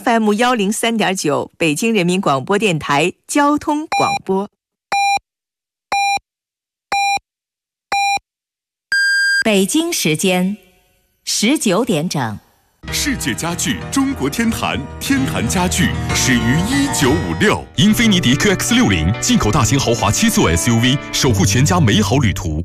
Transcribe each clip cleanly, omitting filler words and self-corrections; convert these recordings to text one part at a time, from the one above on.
FM103.9，北京人民广播电台交通广播。北京时间19点整。 世界家具中国天坛，天坛家具始于1956。英菲尼迪 QX60 进口大型豪华7座 SUV， 守护全家美好旅途。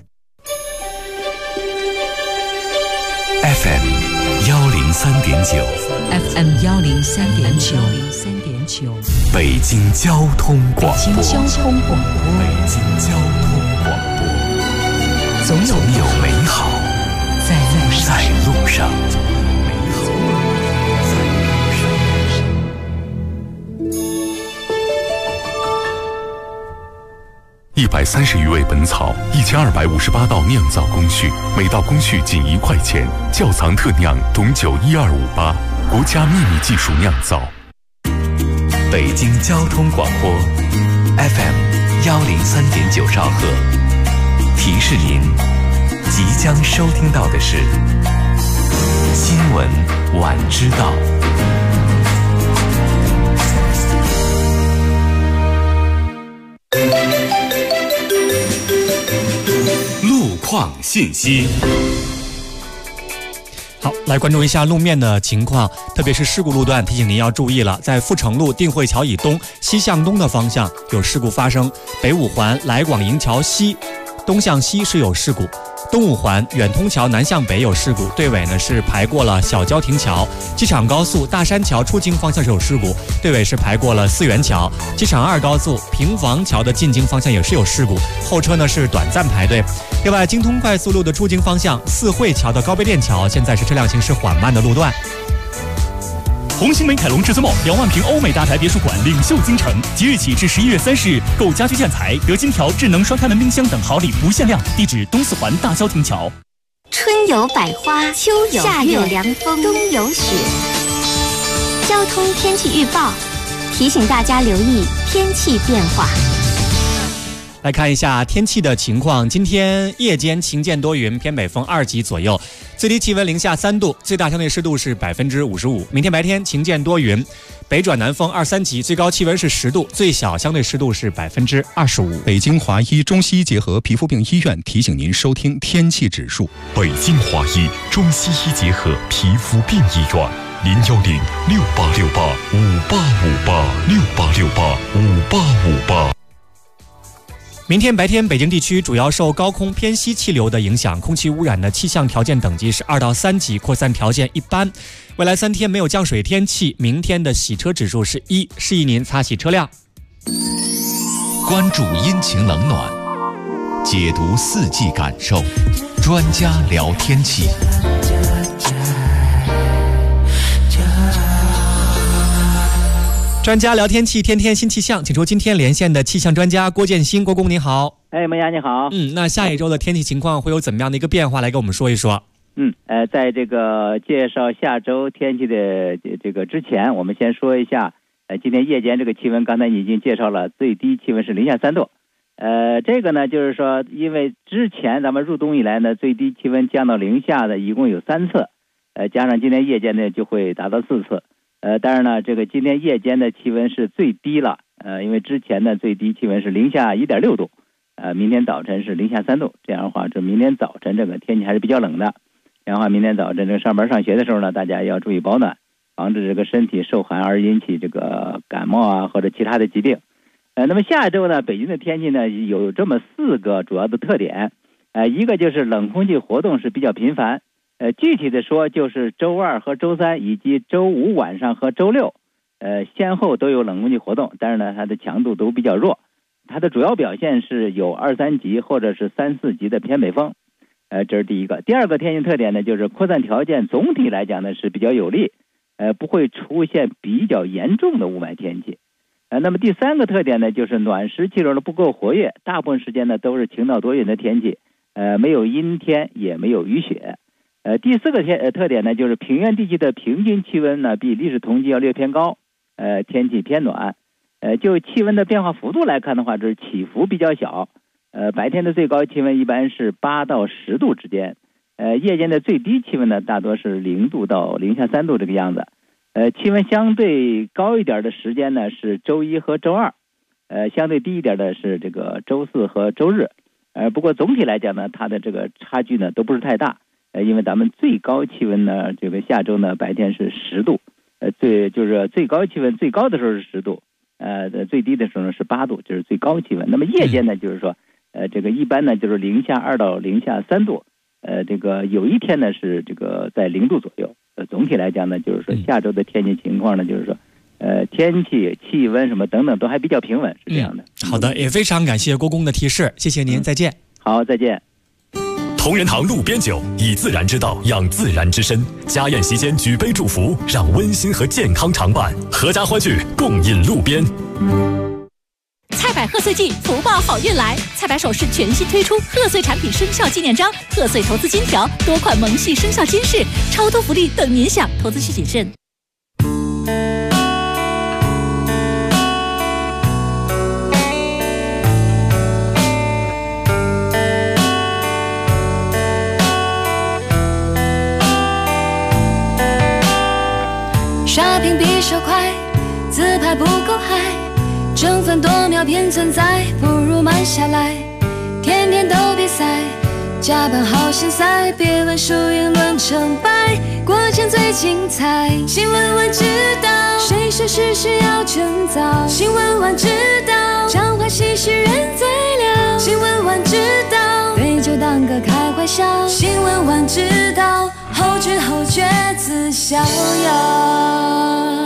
FM103.9，FM103.9， 北京交通广播， 北京交通广播， 北京交通广播， 总有美好在路上。130余味本草，1258道酿造工序，每道工序仅1块钱。窖藏特酿董酒12588，国家秘密技术酿造。 北京交通广播 FM103.9兆赫，提示您即将收听到的是新闻晚知道。 路况信息。 好，来关注一下路面的情况，特别是事故路段，提醒您要注意了。在阜成路定慧桥以东西向东的方向有事故发生，北五环来广营桥西东向西是有事故，东五环远通桥南向北有事故，队尾呢是排过了小交亭桥。机场高速大山桥出京方向是有事故，队尾是排过了四元桥。机场2高速平房桥的进京方向也是有事故，后车呢是短暂排队。另外，京通快速路的出京方向四惠桥的高碑店桥现在是车辆行驶缓慢的路段。 红星美凯龙至尊茂2万平欧美大宅别墅馆领袖京城，即日起至11月30日，购家居建材得金条、智能双开门冰箱等好礼不限量。地址东四环大消亭桥。 春有百花，秋有夏有凉风，冬有雪。交通天气预报提醒大家留意天气变化。 来看一下天气的情况，今天夜间晴间多云，偏北风2级左右，最低气温零下3度，最大相对湿度是55%。明天白天晴间多云，北转南风2、3级，最高气温是10度，最小相对湿度是25%。 北京华医中西医结合皮肤病医院提醒您收听天气指数。 北京华医中西医结合皮肤病医院，0106868585868685858。 明天白天，北京地区主要受高空偏西气流的影响，空气污染的气象条件等级是2到3级，扩散条件一般。未来3天没有降水天气，明天的洗车指数是1，示意您擦洗车辆。 关注阴晴冷暖，解读四季感受，专家聊天气。 专家聊天气，天天新气象，请出今天连线的气象专家郭建新。郭工您好。 萌芽你好。 那下一周的天气情况会有怎么样的一个变化，来跟我们说一说。 在这个介绍下周天气的这个之前，我们先说一下今天夜间这个气温，刚才你已经介绍了，最低气温是零下3度。这个呢就是说，因为之前咱们入冬以来呢，最低气温降到零下的一共有3次，加上今天夜间呢就会达到4次。当然呢，这个今天夜间的气温是最低了，因为之前的最低气温是零下1.6度，明天早晨是零下3度，这样的话，这明天早晨这个天气还是比较冷的。这样的话，明天早晨这个上班上学的时候呢，大家要注意保暖，防止这个身体受寒而引起这个感冒啊或者其他的疾病。那么下周呢，北京的天气呢有这么4个主要的特点，一个就是冷空气活动是比较频繁。具体的说，就是周2和周3以及周5晚上和周6，先后都有冷空气活动，但是呢，它的强度都比较弱。它的主要表现是有2、3级或者是3、4级的偏北风，这是第一个。第二个天气特点呢，就是扩散条件总体来讲呢是比较有利，不会出现比较严重的雾霾天气。那么第三个特点呢，就是暖湿气流的不够活跃，大部分时间呢都是晴到多云的天气，没有阴天也没有雨雪。第4个特点呢，就是平原地区的平均气温呢比历史同期要略偏高，天气偏暖。就气温的变化幅度来看的话，这是起伏比较小。白天的最高气温一般是8到10度之间，夜间的最低气温呢大多是0度到零下3度这个样子。 气温相对高一点的时间呢是周一和周二，相对低一点的是这个周四和周日。不过总体来讲呢，它的这个差距呢都不是太大。因为咱们最高气温呢，这个下周呢白天是10度，就是最高气温最高的时候是10度，最低的时候呢是8度，就是最高气温。那么夜间呢，就是说，这个一般呢就是-2到-3度，这个有一天呢是这个在0度左右。总体来讲呢，就是说下周的天气情况呢，就是说，天气、气温什么等等都还比较平稳，是这样的。 好的，也非常感谢郭工的提示，谢谢您，再见。 好，再见。 同仁堂路边酒，以自然之道养自然之身。家宴席间举杯祝福，让温馨和健康常伴。阖家欢聚，共饮路边。 菜百贺岁季，福报好运来！菜百首饰全新推出贺岁产品生肖纪念章、贺岁投资金条、多款萌系生肖金饰，超多福利等您享，投资需谨慎。 刷屏比手快，自拍不够嗨，争分夺秒偏存在，不如慢下来。天天都比赛，加班好心塞，别问输赢论成败，过程最精彩。新闻晚知道，谁说事事要趁早？新闻晚知道，讲话细是人最了。新闻晚知道，对酒当歌开怀笑。新闻晚知道，后知后觉自逍遥。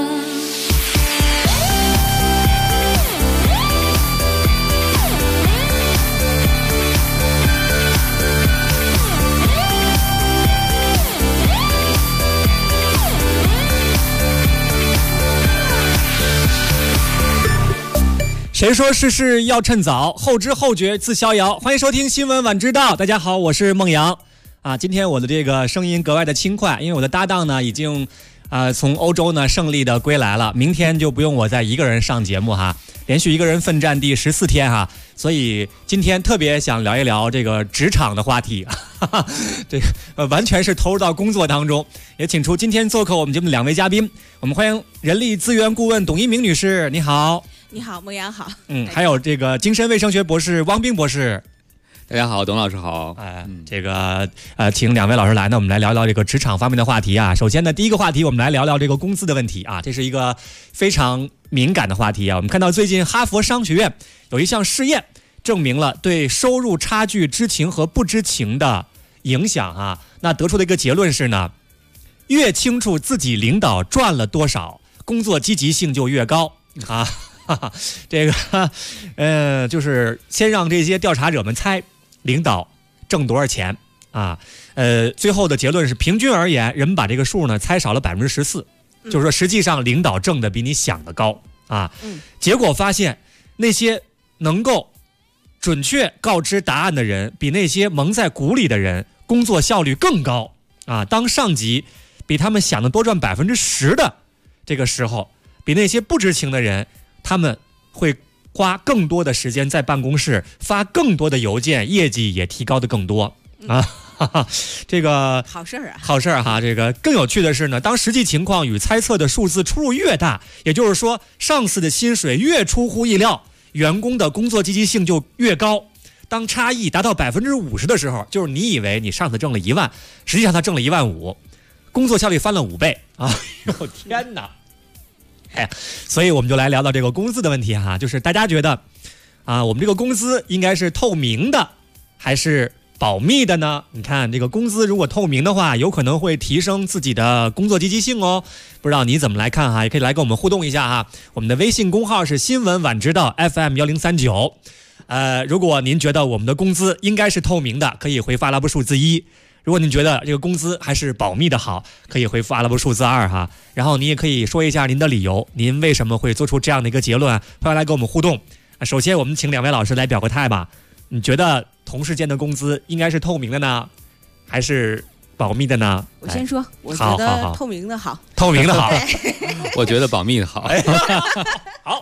谁说事事要趁早？后知后觉自逍遥。欢迎收听新闻晚知道。大家好，我是孟阳。今天我的这个声音格外的轻快，因为我的搭档呢已经从欧洲呢胜利的归来了，明天就不用我再一个人上节目哈，连续一个人奋战第14天哈，所以今天特别想聊一聊这个职场的话题，这个完全是投入到工作当中。也请出今天做客我们节目的2位嘉宾，我们欢迎人力资源顾问董一鸣女士，你好。 你好，孟阳好。 还有这个精神卫生学博士汪冰博士。 大家好，董老师好。 这个请2位老师来呢，我们来聊聊这个职场方面的话题啊。首先呢，第一个话题我们来聊聊这个工资的问题啊，这是一个非常敏感的话题啊。我们看到最近哈佛商学院有一项试验，证明了对收入差距知情和不知情的影响啊。那得出的一个结论是呢，越清楚自己领导赚了多少，工作积极性就越高啊。这个就是先让这些调查者们猜领导挣多少钱啊。最后的结论是，平均而言，人们把这个数呢猜少了14%，就是说实际上领导挣的比你想的高啊。结果发现，那些能够准确告知答案的人，比那些蒙在鼓里的人工作效率更高啊。当上级比他们想的多赚10%的这个时候，比那些不知情的人，他们会花更多的时间在办公室，发更多的邮件，业绩也提高的更多啊。这个好事啊， 好事哈。这个更有趣的是呢，当实际情况与猜测的数字出入越大，也就是说上司的薪水越出乎意料，员工的工作积极性就越高。当差异达到50%的时候，就是你以为你上司挣了1万，实际上他挣了15000，工作效率翻了5倍啊！呦天哪！所以我们就来聊到这个工资的问题哈，就是大家觉得我们这个工资应该是透明的还是保密的呢？你看这个工资如果透明的话，有可能会提升自己的工作积极性哦。不知道你怎么来看哈，也可以来跟我们互动一下哈。我们的微信公号是新闻晚知道 FM1039。如果您觉得我们的工资应该是透明的，可以回复阿拉伯数字1。如果您觉得这个工资还是保密的好，可以回复阿拉伯数字2哈。然后你也可以说一下您的理由，您为什么会做出这样的一个结论？欢迎来跟我们互动。首先我们请2位老师来表个态吧。你觉得同事间的工资应该是透明的呢，还是保密的呢？ 我先说，我觉得透明的好。 透明的好。 我觉得保密的好。 好，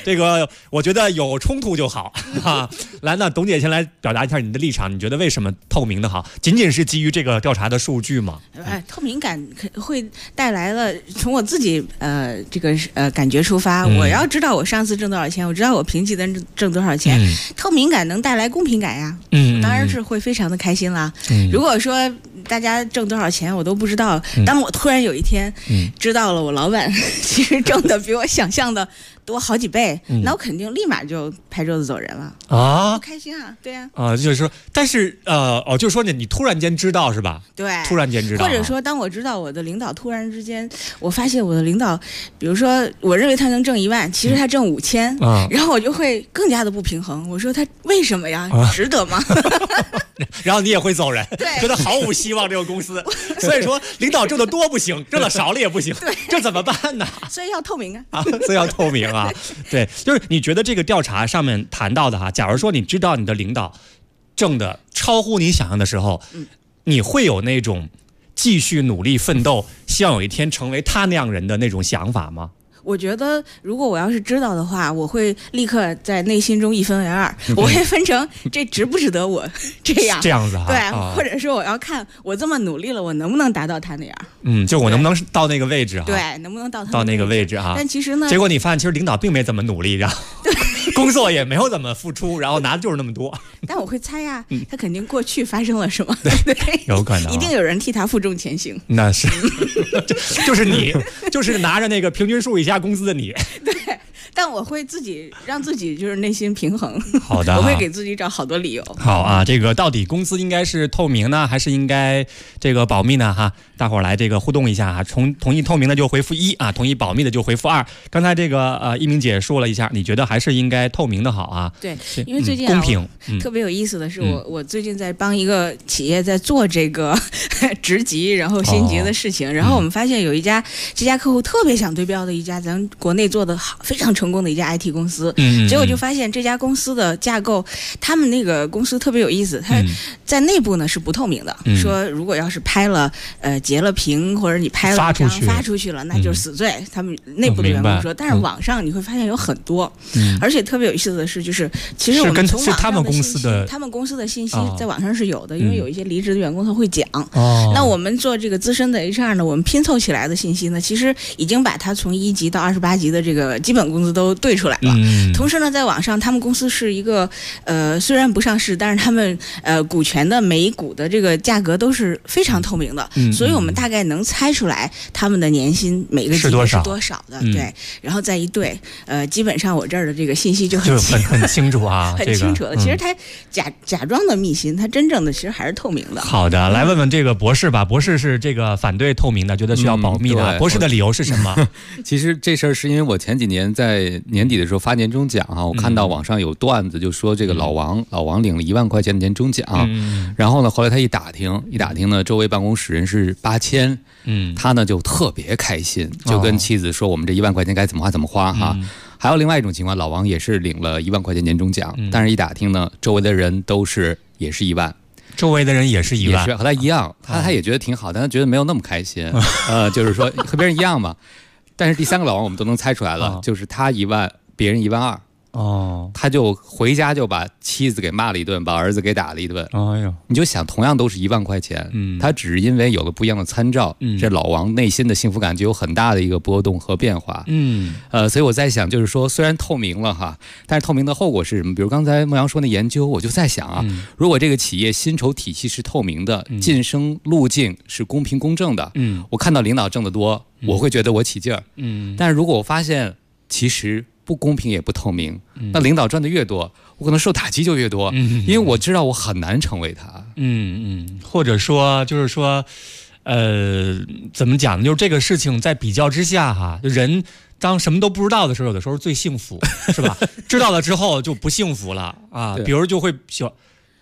这个我觉得有冲突就好啊。来，那董姐先来表达一下你的立场，你觉得为什么透明的好？仅仅是基于这个调查的数据吗？ 透明感会带来了，从我自己感觉出发，我要知道我上次挣多少钱，我知道我评级的挣多少钱，透明感能带来公平感呀。当然是会非常的开心啦。如果说大家挣多少钱我都不知道，当我突然有一天知道了我老板其实挣的比我想象的多好几倍，那我肯定立马就拍桌子走人了啊！不开心啊，对呀就是说，但是就是说你突然间知道是吧？ 对， 突然间知道， 或者说当我知道我的领导突然之间，我发现我的领导，比如说我认为他能挣1万，其实他挣5000，然后我就会更加的不平衡。我说他为什么呀？值得吗？ 然后你也会走人， 对， 觉得毫无希望这个公司。所以说，领导挣得多不行，挣得少了也不行， 对， 这怎么办呢？ 所以要透明啊！ 所以要透明啊！对，就是你觉得这个调查上面谈到的哈，假如说你知道你的领导挣的超乎你想象的时候，你会有那种继续努力奋斗，希望有一天成为他那样人的那种想法吗？ 我觉得，如果我要是知道的话，我会立刻在内心中一分为2，我会分成这值不值得我这样子啊？ 对，或者说我要看我这么努力了，我能不能达到他那样？ 就我能不能到那个位置啊？ 对，能不能到那个位置啊？ 但其实呢， 结果你发现其实领导并没怎么努力，然后工作也没有怎么付出，然后拿的就是那么多。 但我会猜呀，他肯定过去发生了什么？ 对，有可能， 一定有人替他负重前行。 那是，就是你，就是拿着那个平均数以下工资的你。 对，但我会让自己就是内心平衡。 好的， 我会给自己找好多理由。 好啊，这个到底公司应该是透明呢，还是应该这个保密呢？哈，大伙儿来这个互动一下哈，同意透明的就回复1啊，同意保密的就回复2。刚才这个一鸣姐说了一下，你觉得还是应该透明的好啊？ 对，因为最近公平。 特别有意思的是，我最近在帮一个企业在做这个职级然后薪级的事情，然后我们发现有这家客户特别想对标的一家咱国内做的好非常成功的一家 IT 公司，结果就发现这家公司的架构，他们那个公司特别有意思，它在内部呢是不透明的，说如果要是拍了截了屏或者你拍了发出去了，那就是死罪。他们内部的员工说，但是网上你会发现有很多，而且特别有意思的是，就是其实我们从网上的信息，他们公司的信息在网上是有的，因为有一些离职的员工他会讲。那我们做这个资深的 HR 呢，我们拼凑起来的信息呢，其实已经把它从1级到28级的这个基本工资都对出来了。同时呢，在网上他们公司是一个虽然不上市，但是他们股权的每股的这个价格都是非常透明的，所以我们大概能猜出来他们的年薪每个级别是多少的。对，然后再一对，基本上我这儿的这个信息就很清楚啊， 很清楚的。其实他假装的密信，他真正的其实还是透明的。 好的，来问问这个博士吧。博士是这个反对透明的，觉得需要保密的。博士的理由是什么？ 其实这事儿是因为我前几年在年底的时候发年终奖啊，我看到网上有段子就说这个老王领了1万块钱的年终奖，然后呢，后来他一打听呢，周围办公室人是8000，他呢就特别开心，就跟妻子说我们这1万块钱该怎么花哈。还有另外一种情况，老王也是领了1万块钱年终奖，但是一打听呢，周围的人也是1万。 周围的人也是1万， 也是和他一样，他也觉得挺好，但他觉得没有那么开心，就是说和别人一样嘛。但是第3个老王我们都能猜出来了，就是他1万，别人12000。他就回家就把妻子给骂了一顿，把儿子给打了一顿。你就想，同样都是1万块钱，他只是因为有了不一样的参照，这老王内心的幸福感就有很大的一个波动和变化。所以我在想，就是说，虽然透明了哈，但是透明的后果是什么？比如刚才牧羊说那研究，我就在想啊，如果这个企业薪酬体系是透明的，晋升路径是公平公正的，我看到领导挣得多，我会觉得我起劲儿。但是如果我发现其实不公平也不透明，那领导赚的越多，我可能受打击就越多，因为我知道我很难成为他。 或者说就是说，怎么讲呢？就是这个事情在比较之下哈，人当什么都不知道的时候，有的时候最幸福，是吧？知道了之后就不幸福了啊。比如就会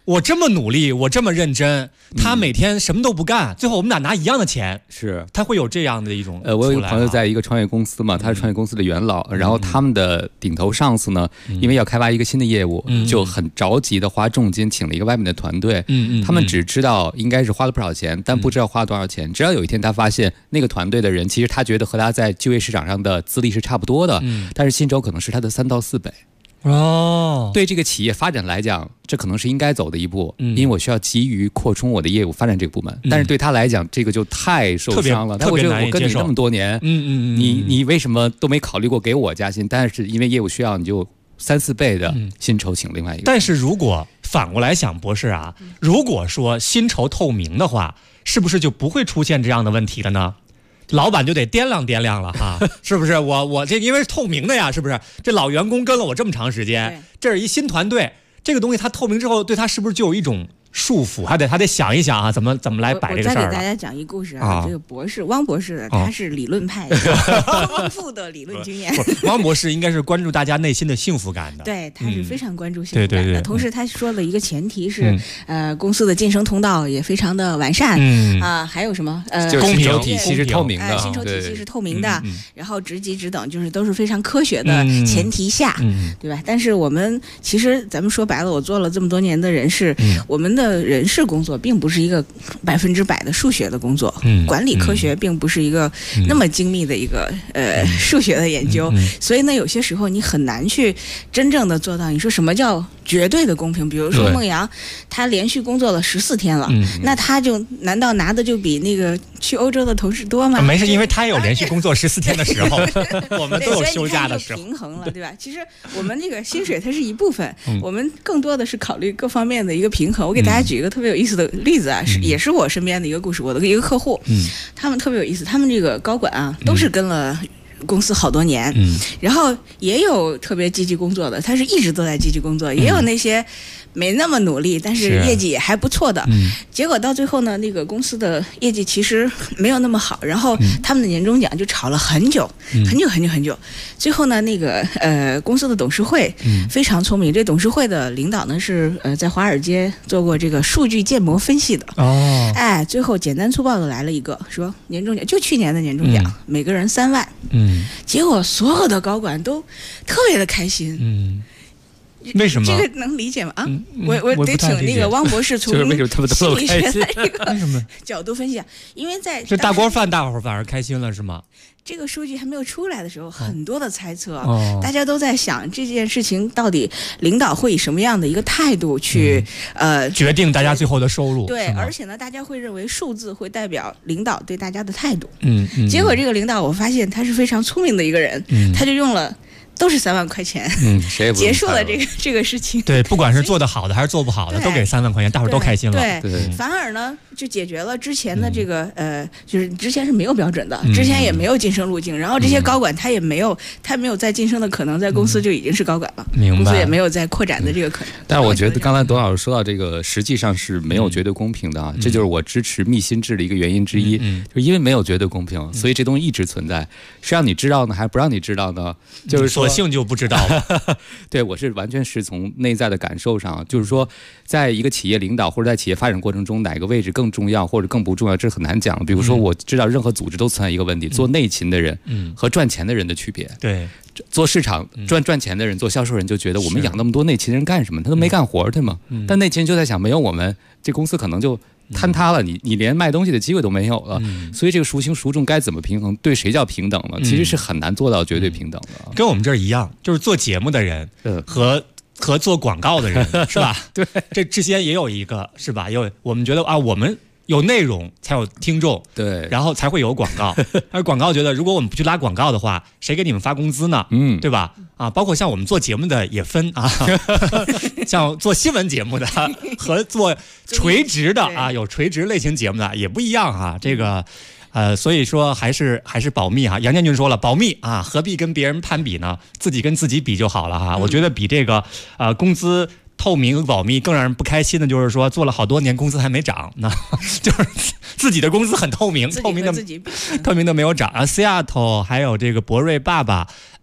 我这么努力，我这么认真，他每天什么都不干，最后我们俩拿一样的钱， 是他会有这样的一种。 我有一个朋友在一个创业公司嘛，他是创业公司的元老，然后他们的顶头上司呢，因为要开发一个新的业务，就很着急的花重金请了一个外面的团队，他们只知道应该是花了不少钱，但不知道花了多少钱。直到有一天他发现那个团队的人，其实他觉得和他在就业市场上的资历是差不多的，但是薪酬可能是他的3到4倍。对这个企业发展来讲，这可能是应该走的一步，因为我需要急于扩充我的业务，发展这个部门。但是对他来讲，这个就太受伤了。 特别难以接受。 我跟你那么多年，你为什么都没考虑过给我加薪？但是因为业务需要，你就3、4倍的薪酬请另外一个。 但是如果反过来想，博士啊，如果说薪酬透明的话，是不是就不会出现这样的问题了呢？老板就得掂量了哈，是不是？我这因为是透明的呀，是不是？这老员工跟了我这么长时间，这是一新团队，这个东西它透明之后，对他是不是就有一种束缚？他得想一想啊，怎么来摆这个事儿。 我再给大家讲一故事啊，这个博士汪博士他是理论派的，丰富的理论经验。 汪博士应该是关注大家内心的幸福感的， 对，他是非常关注幸福感的。同时他说了一个前提是，公司的晋升通道也非常的完善，还有什么公平体系是透明的， 薪酬体系是透明的，然后职级职等就是都是非常科学的前提下，对吧？但是我们其实咱们说白了，我做了这么多年的人事，我们的人事工作并不是一个100%的数学的工作，管理科学并不是一个那么精密的一个数学的研究，所以呢，有些时候你很难去真正的做到。你说什么叫绝对的公平？比如说孟阳，他连续工作了14天了，那他就难道拿的就比那个去欧洲的同事多吗？ 没事，因为他也有连续工作14天的时候，我们都有休假的时候， 平衡了，对吧？其实我们这个薪水它是一部分，我们更多的是考虑各方面的一个平衡。我给大家举一个特别有意思的例子啊，也是我身边的一个故事。我的一个客户，他们特别有意思，他们这个高管啊，都是跟了公司好多年，然后也有特别积极工作的，他是一直都在积极工作，也有那些没那么努力，但是业绩也还不错的。结果到最后呢，那个公司的业绩其实没有那么好，然后他们的年终奖就吵了很久，很久。最后呢，那个公司的董事会非常聪明，这董事会的领导呢是在华尔街做过这个数据建模分析的。最后简单粗暴的来了一个，说年终奖就去年的年终奖，每个人3万。结果所有的高管都特别的开心。 为什么？ 这个能理解吗？我得请那个汪博士从心理学的这个角度分析啊，因为在这大锅饭大伙儿反而开心了是吗？ 这个数据还没有出来的时候，很多的猜测，大家都在想这件事情到底领导会以什么样的一个态度去决定大家最后的收入。 对，而且呢，大家会认为数字会代表领导对大家的态度。结果这个领导我发现他是非常聪明的一个人，他就用了。都是3万块钱， 谁也不结束了这个事情。 对，不管是做得好的还是做不好的，都给3万块钱，大伙儿都开心了。 对，反而呢就解决了之前的这个就是之前是没有标准的，之前也没有晋升路径，然后这些高管他没有再晋升的可能，在公司就已经是高管了，公司也没有再扩展的这个可能。 但是我觉得刚才董老师说到这个，实际上是没有绝对公平的啊，这就是我支持密心制的一个原因之一，就是因为没有绝对公平，所以这东西一直存在，是让你知道呢，还是不让你知道呢？就是说。 索性就不知道了。 对，我是完全是从内在的感受上，就是说，在一个企业领导或者在企业发展过程中，哪个位置更重要或者更不重要，这是很难讲。比如说，我知道任何组织都存在一个问题：做内勤的人和赚钱的人的区别。 对， 做市场赚钱的人，做销售人就觉得我们养那么多内勤人干什么？他都没干活，对吗？但内勤人就在想，没有我们，这公司可能就坍塌了，你连卖东西的机会都没有了，所以这个孰轻孰重该怎么平衡，对谁叫平等呢？其实是很难做到绝对平等的。 跟我们这儿一样，就是做节目的人和做广告的人是吧？ 对， 这之间也有一个是吧？我们觉得啊，我们有内容才有听众， 对， 然后才会有广告。而广告觉得，如果我们不去拉广告的话，谁给你们发工资呢？对吧？啊，包括像我们做节目的也分啊，像做新闻节目的和做垂直的啊，有垂直类型节目的也不一样啊。这个所以说还是保密哈。杨建军说了，保密啊，何必跟别人攀比呢？自己跟自己比就好了哈。我觉得比这个工资透明保密更让人不开心的就是说，做了好多年工资还没涨，那就是自己的工资很透明，透明的没有涨啊。Seattle 还有这个博瑞爸爸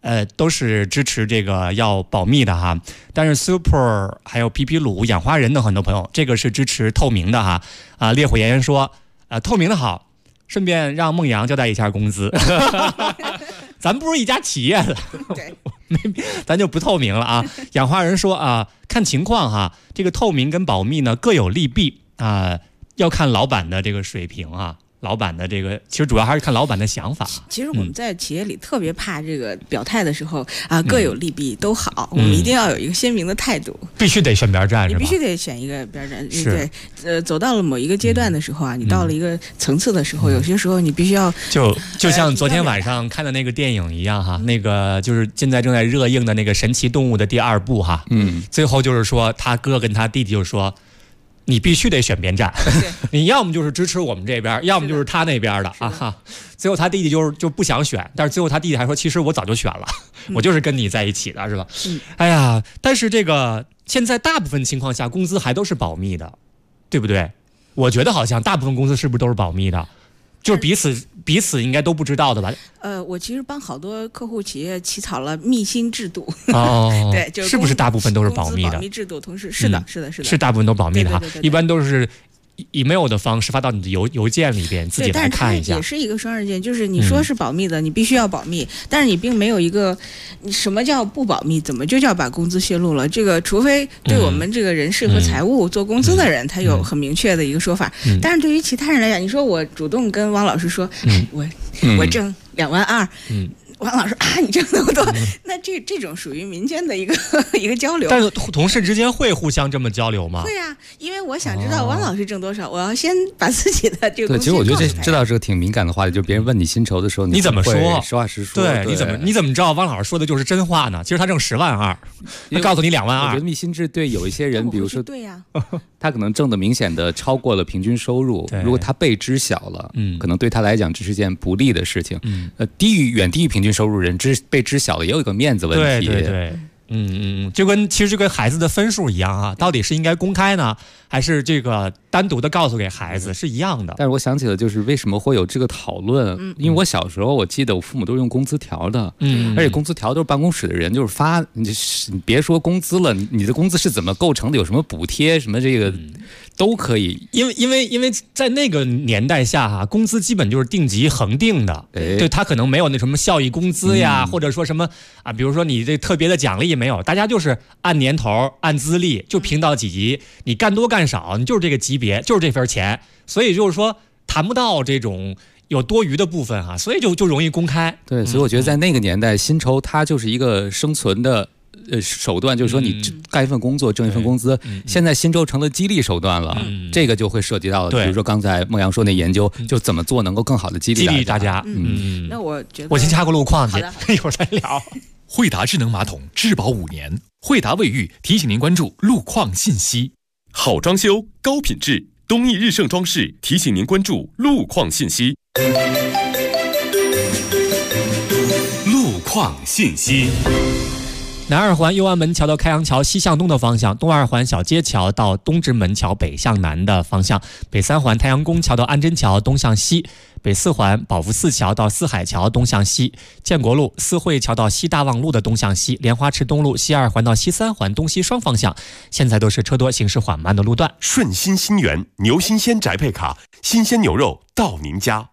都是支持这个要保密的哈。但是 Super 还有皮皮鲁、养花人等很多朋友，这个是支持透明的哈。烈火炎炎说，透明的好，顺便让孟阳交代一下工资。咱不是一家企业的，咱就不透明了啊。养花人说看情况哈，这个透明跟保密呢各有利弊要看老板的这个水平啊。老板的这个其实主要还是看老板的想法。 其实我们在企业里特别怕这个表态的时候各有利弊都好，我们一定要有一个鲜明的态度， 必须得选边站， 你必须得选一个边站。对，走到了某一个阶段的时候你到了一个层次的时候，有些时候你必须要就像昨天晚上看的那个电影一样哈，那个就是现在正在热映的那个《神奇动物》的第2部哈，最后就是说他哥跟他弟弟就说。你必须得选边站，你要么就是支持我们这边，要么就是他那边的哈。最后他弟弟就不想选，但是最后他弟弟还说，其实我早就选了，我就是跟你在一起的，是吧？哎呀，但是这个现在大部分情况下工资还都是保密的，对不对？我觉得好像大部分公司是不是都是保密的？就是彼此应该都不知道的吧？ 我其实帮好多客户企业起草了密薪制度。对，就是不是大部分都是保密的？ 保密制度，同时是的， 是大部分都保密的哈。一般都是email 的方式发到你的邮件里边，自己来看一下。 也是一个双刃剑，就是你说是保密的，你必须要保密，但是你并没有一个什么叫不保密，怎么就叫把工资泄露了？这个除非对我们这个人事和财务做工资的人，他有很明确的一个说法。但是对于其他人来讲，你说我主动跟汪老师说，我挣2.2万。王老师你挣那么多，那这种属于民间的一个交流。 但是同事之间会互相这么交流吗？ 会啊，因为我想知道王老师挣多少，我要先把自己的这个工资。 对，其实我觉得知道是个挺敏感的话题，就是别人问你薪酬的时候， 你怎么说？ 实话实说。 对，你怎么知道汪老师说的就是真话呢？其实他挣10.2万，他告诉你2.2万。 我觉得密薪制对有一些人，比如说对呀， 他可能挣的明显的超过了平均收入，如果他被知晓了，可能对他来讲这是件不利的事情。远低于平均收入人被知晓了，也有一个面子问题。 对，其实就跟孩子的分数一样啊，到底是应该公开呢，还是这个单独的告诉给孩子是一样的？ 但是我想起了，就是为什么会有这个讨论？因为我小时候我记得我父母都用工资条的，而且工资条都是办公室的人就是发，你别说工资了，你的工资是怎么构成的？有什么补贴？什么这个？都可以， 因为在那个年代下哈，工资基本就是定级恒定的，对，他可能没有那什么效益工资呀，或者说什么比如说你这特别的奖励没有，大家就是按年头按资历就评到几级，你干多干少，你就是这个级别，就是这份钱，所以就是说谈不到这种有多余的部分哈，所以就容易公开。 对，所以我觉得在那个年代，薪酬它就是一个生存的。手段就是说你干一份工作挣一份工资，现在薪酬成了激励手段了，这个就会涉及到，比如说刚才孟阳说那研究，就怎么做能够更好的激励大家。 那我觉得我先掐个路况去，一会儿再聊。 惠达智能马桶质保5年，惠达卫浴提醒您关注路况信息。好装修高品质，东义日盛装饰提醒您关注路况信息。路况信息。 南二环右安门桥到开阳桥西向东的方向，东二环小街桥到东直门桥北向南的方向，北三环太阳宫桥到安贞桥东向西，北四环宝福寺桥到四海桥东向西，建国路四惠桥到西大望路的东向西，莲花池东路西二环到西三环东西双方向，现在都是车多行驶缓慢的路段。 顺心新源牛新鲜宅配卡，新鲜牛肉到您家。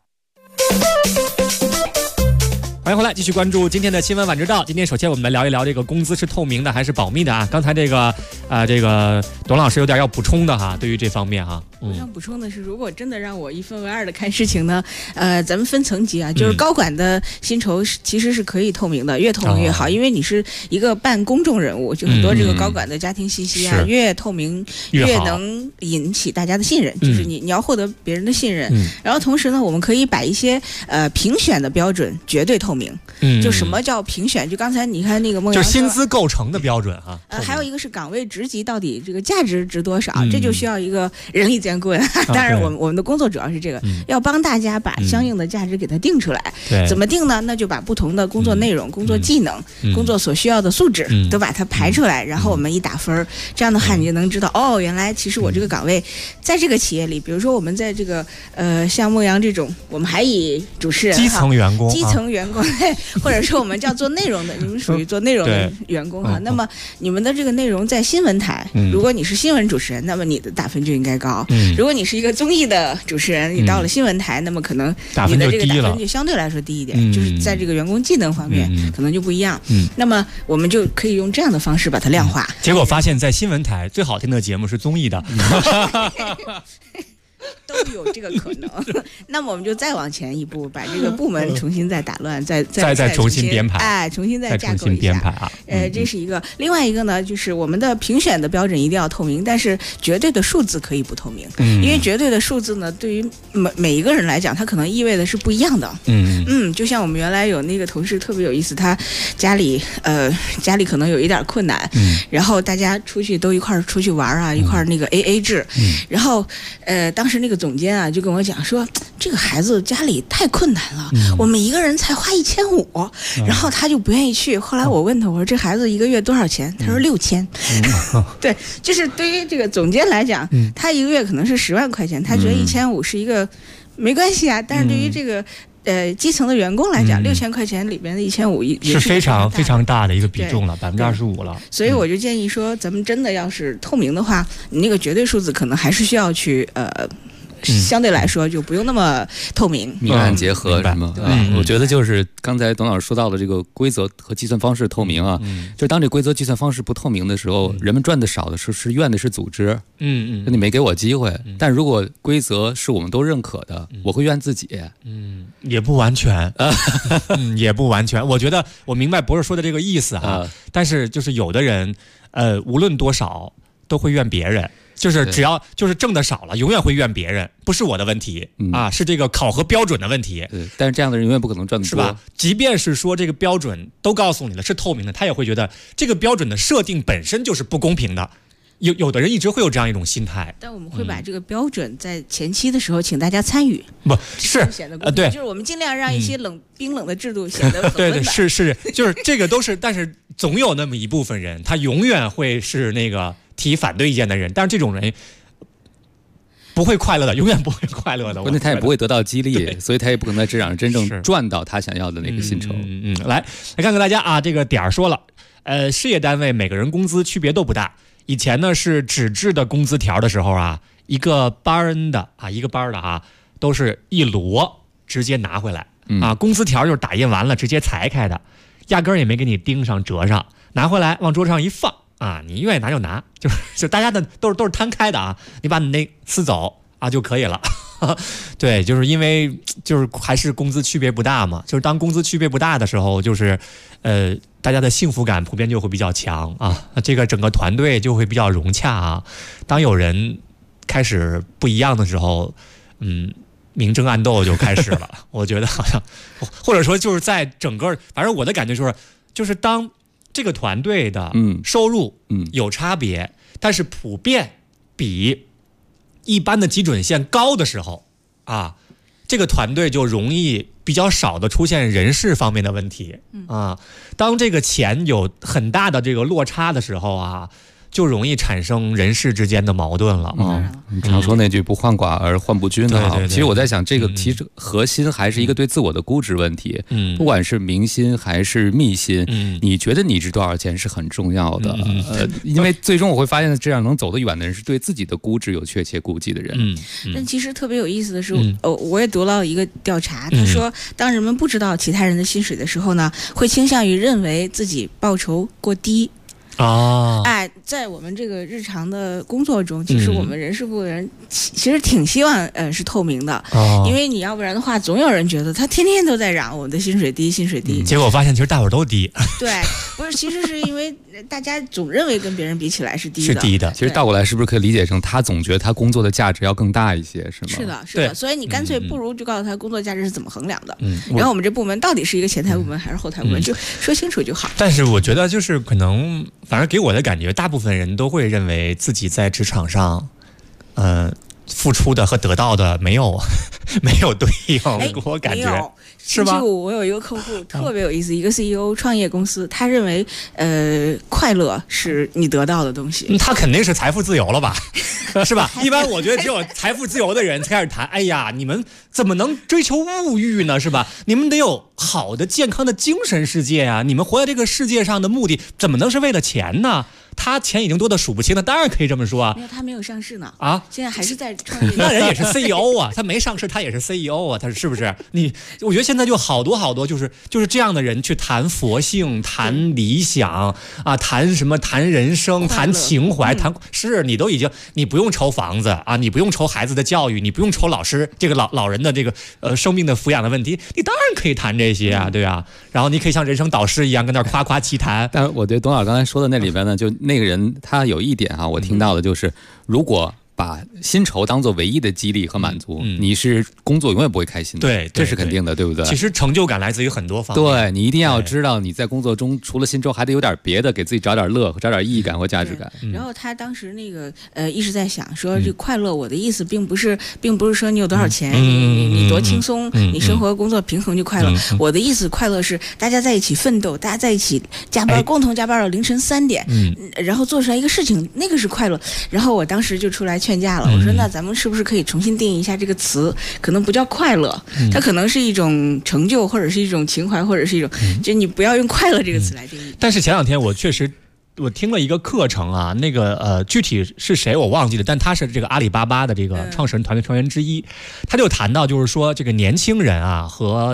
欢迎回来，继续关注今天的新闻晚知道。今天首先我们来聊一聊这个工资是透明的还是保密的啊？刚才这个董老师有点要补充的哈，对于这方面哈。 我想补充的是，如果真的让我一分为二的看事情呢，咱们分层级啊，就是高管的薪酬其实是可以透明的，越透明越好，因为你是一个半公众人物，就很多这个高管的家庭信息啊，越透明越能引起大家的信任，就是你要获得别人的信任。然后同时呢，我们可以把一些评选的标准绝对透明。就什么叫评选？就刚才你看那个孟阳就薪资构成的标准哈。 还有一个是岗位职职级到底这个价值值多少，这就需要一个人力资源顾问。当然，我们的工作主要是这个，要帮大家把相应的价值给它定出来。怎么定呢？那就把不同的工作内容、工作技能、工作所需要的素质都把它排出来，然后我们一打分，这样的话你就能知道，哦，原来其实我这个岗位在这个企业里，比如说我们在这个像牧羊这种，我们还以主持人基层员工或者说我们叫做内容的，你们属于做内容的员工哈。那么你们的这个内容在新闻台，如果你是新闻主持人，那么你的打分就应该高。如果你是一个综艺的主持人，你到了新闻台，那么可能你的这个打分就相对来说低一点，就是在这个员工技能方面可能就不一样。那么我们就可以用这样的方式把它量化。 结果发现，在新闻台最好听的节目是综艺的。 都有这个可能，那么我们就再往前一步，把这个部门重新再打乱，再重新编排， 重新再架构一下。这是一个。另外一个呢，就是我们的评选的标准一定要透明，但是绝对的数字可以不透明，因为绝对的数字呢，对于每一个人来讲，它可能意味的是不一样的。就像我们原来有那个同事特别有意思，他家里可能有一点困难，然后大家出去都一块儿出去玩啊，一块儿那个 AA 制，然后当时那个总监啊就跟我讲说，这个孩子家里太困难了，我们一个人才花1500，然后他就不愿意去。后来我问他，我说这孩子一个月多少钱？他说6000。对，就是对于这个总监来讲，他一个月可能是10万块钱，他觉得1500是一个没关系啊，但是对于这个基层的员工来讲，6000块钱里边的1500也是非常非常大的一个比重了，25%了。 所以我就建议说，咱们真的要是透明的话，你那个绝对数字可能还是需要去相对来说就不用那么透明， 明暗结合什么？我觉得就是刚才董老师说到的这个规则和计算方式透明啊，就是当这规则计算方式不透明的时候，人们赚的少的是怨的是组织，你没给我机会。但如果规则是我们都认可的，我会怨自己。 也不完全，也不完全。我觉得我明白博士说的这个意思啊，但是就是有的人，无论多少都会怨别人。就是只要就是挣的少了，永远会怨别人，不是我的问题是这个考核标准的问题。 但是这样的人永远不可能赚得多， 是吧？即便是说这个标准都告诉你了是透明的，他也会觉得这个标准的设定本身就是不公平的。有的人一直会有这样一种心态， 但我们会把这个标准在前期的时候请大家参与， 不是对， 就是我们尽量让一些冰冷的制度显得对，是，就是这个都是，但是总有那么一部分人，他永远会是那个提反对意见的人，但是这种人不会快乐的，永远不会快乐的。 关键他也不会得到激励，所以他也不可能在职场上真正赚到他想要的那个薪酬。 来看看大家啊，这个点儿说了，事业单位每个人工资区别都不大。以前呢是纸质的工资条的时候啊，一个班的啊，都是一摞直接拿回来啊，工资条就是打印完了直接裁开的，压根儿也没给你钉上折上，拿回来往桌上一放啊，你愿意拿就拿，就大家的都是摊开的啊，你把你那撕走啊就可以了。对，就是因为就是还是工资区别不大嘛，就是当工资区别不大的时候，就是大家的幸福感普遍就会比较强啊，这个整个团队就会比较融洽啊。当有人开始不一样的时候，明争暗斗就开始了。我觉得好像，或者说就是在整个，反正我的感觉就是当这个团队的收入有差别，但是普遍比一般的基准线高的时候啊，这个团队就容易比较少的出现人事方面的问题啊。当这个钱有很大的这个落差的时候啊，就容易产生人事之间的矛盾了啊。 常说那句不患寡而患不均啊。 对， 其实我在想，这个其实核心还是一个对自我的估值问题。不管是明薪还是密薪，你觉得你值多少钱是很重要的。因为最终我会发现，这样能走得远的人是对自己的估值有确切估计的人。 但其实特别有意思的是，我也读到一个调查，他说，当人们不知道其他人的薪水的时候呢，会倾向于认为自己报酬过低。在我们这个日常的工作中，其实我们人事部的人其实挺希望是透明的，因为你要不然的话，总有人觉得他天天都在嚷我们的薪水低，薪水低。 结果发现其实大伙儿都低。 对， 不是，其实是因为大家总认为跟别人比起来是低的， 是低的。 其实倒过来是不是可以理解成他总觉得他工作的价值要更大一些，是吗？ 是的，是的。所以你干脆不如就告诉他工作价值是怎么衡量的。然后我们这部门到底是一个前台部门还是后台部门，就说清楚就好。 但是我觉得就是可能，反正给我的感觉，大部分人都会认为自己在职场上，付出的和得到的没有对应，我感觉是吧？ 我有一个客户特别有意思，一个 CEO 创业公司，他认为快乐是你得到的东西， 他肯定是财富自由了吧？是吧？一般我觉得只有财富自由的人才开始谈，哎呀，你们怎么能追求物欲呢？是吧？你们得有好的健康的精神世界啊！你们活在这个世界上的目的怎么能是为了钱呢？他钱已经多得数不清了，当然可以这么说啊。 没有，他没有上市呢啊， 现在还是在创业。 那人也是 CEO 啊，他没上市，他也是 CEO 啊，他是不是？我觉得现在就好多就是这样的人去谈佛性、谈理想啊，谈什么？谈人生、谈情怀、谈是你都已经你不用愁房子啊，你不用愁孩子的教育，你不用愁老师这个老人的这个生命的抚养的问题，你当然可以谈这些啊，对啊。然后你可以像人生导师一样跟那夸夸其谈。 但我对董老刚才说的那里边呢，就那个人他有一点我听到的就是，如果把薪酬当做唯一的激励和满足，你是工作永远不会开心的。 对， 这是肯定的，对不对？ 其实成就感来自于很多方面。 对，你一定要知道你在工作中除了薪酬还得有点别的，给自己找点乐，找点意义感或价值感。 然后他当时那个一直在想说，这快乐，我的意思并不是说你有多少钱，你多轻松，你生活工作平衡就快乐。我的意思，快乐是大家在一起奋斗，大家在一起加班，共同加班到凌晨3点，然后做出来一个事情，那个是快乐。然后我当时就出来劝架了，我说那咱们是不是可以重新定义一下这个词？可能不叫快乐，它可能是一种成就，或者是一种情怀，或者是一种，就你不要用快乐这个词来定义。 但是前2天我听了一个课程啊，那个具体是谁我忘记了，但他是这个阿里巴巴的这个创始人团队成员之一，他就谈到就是说这个年轻人啊和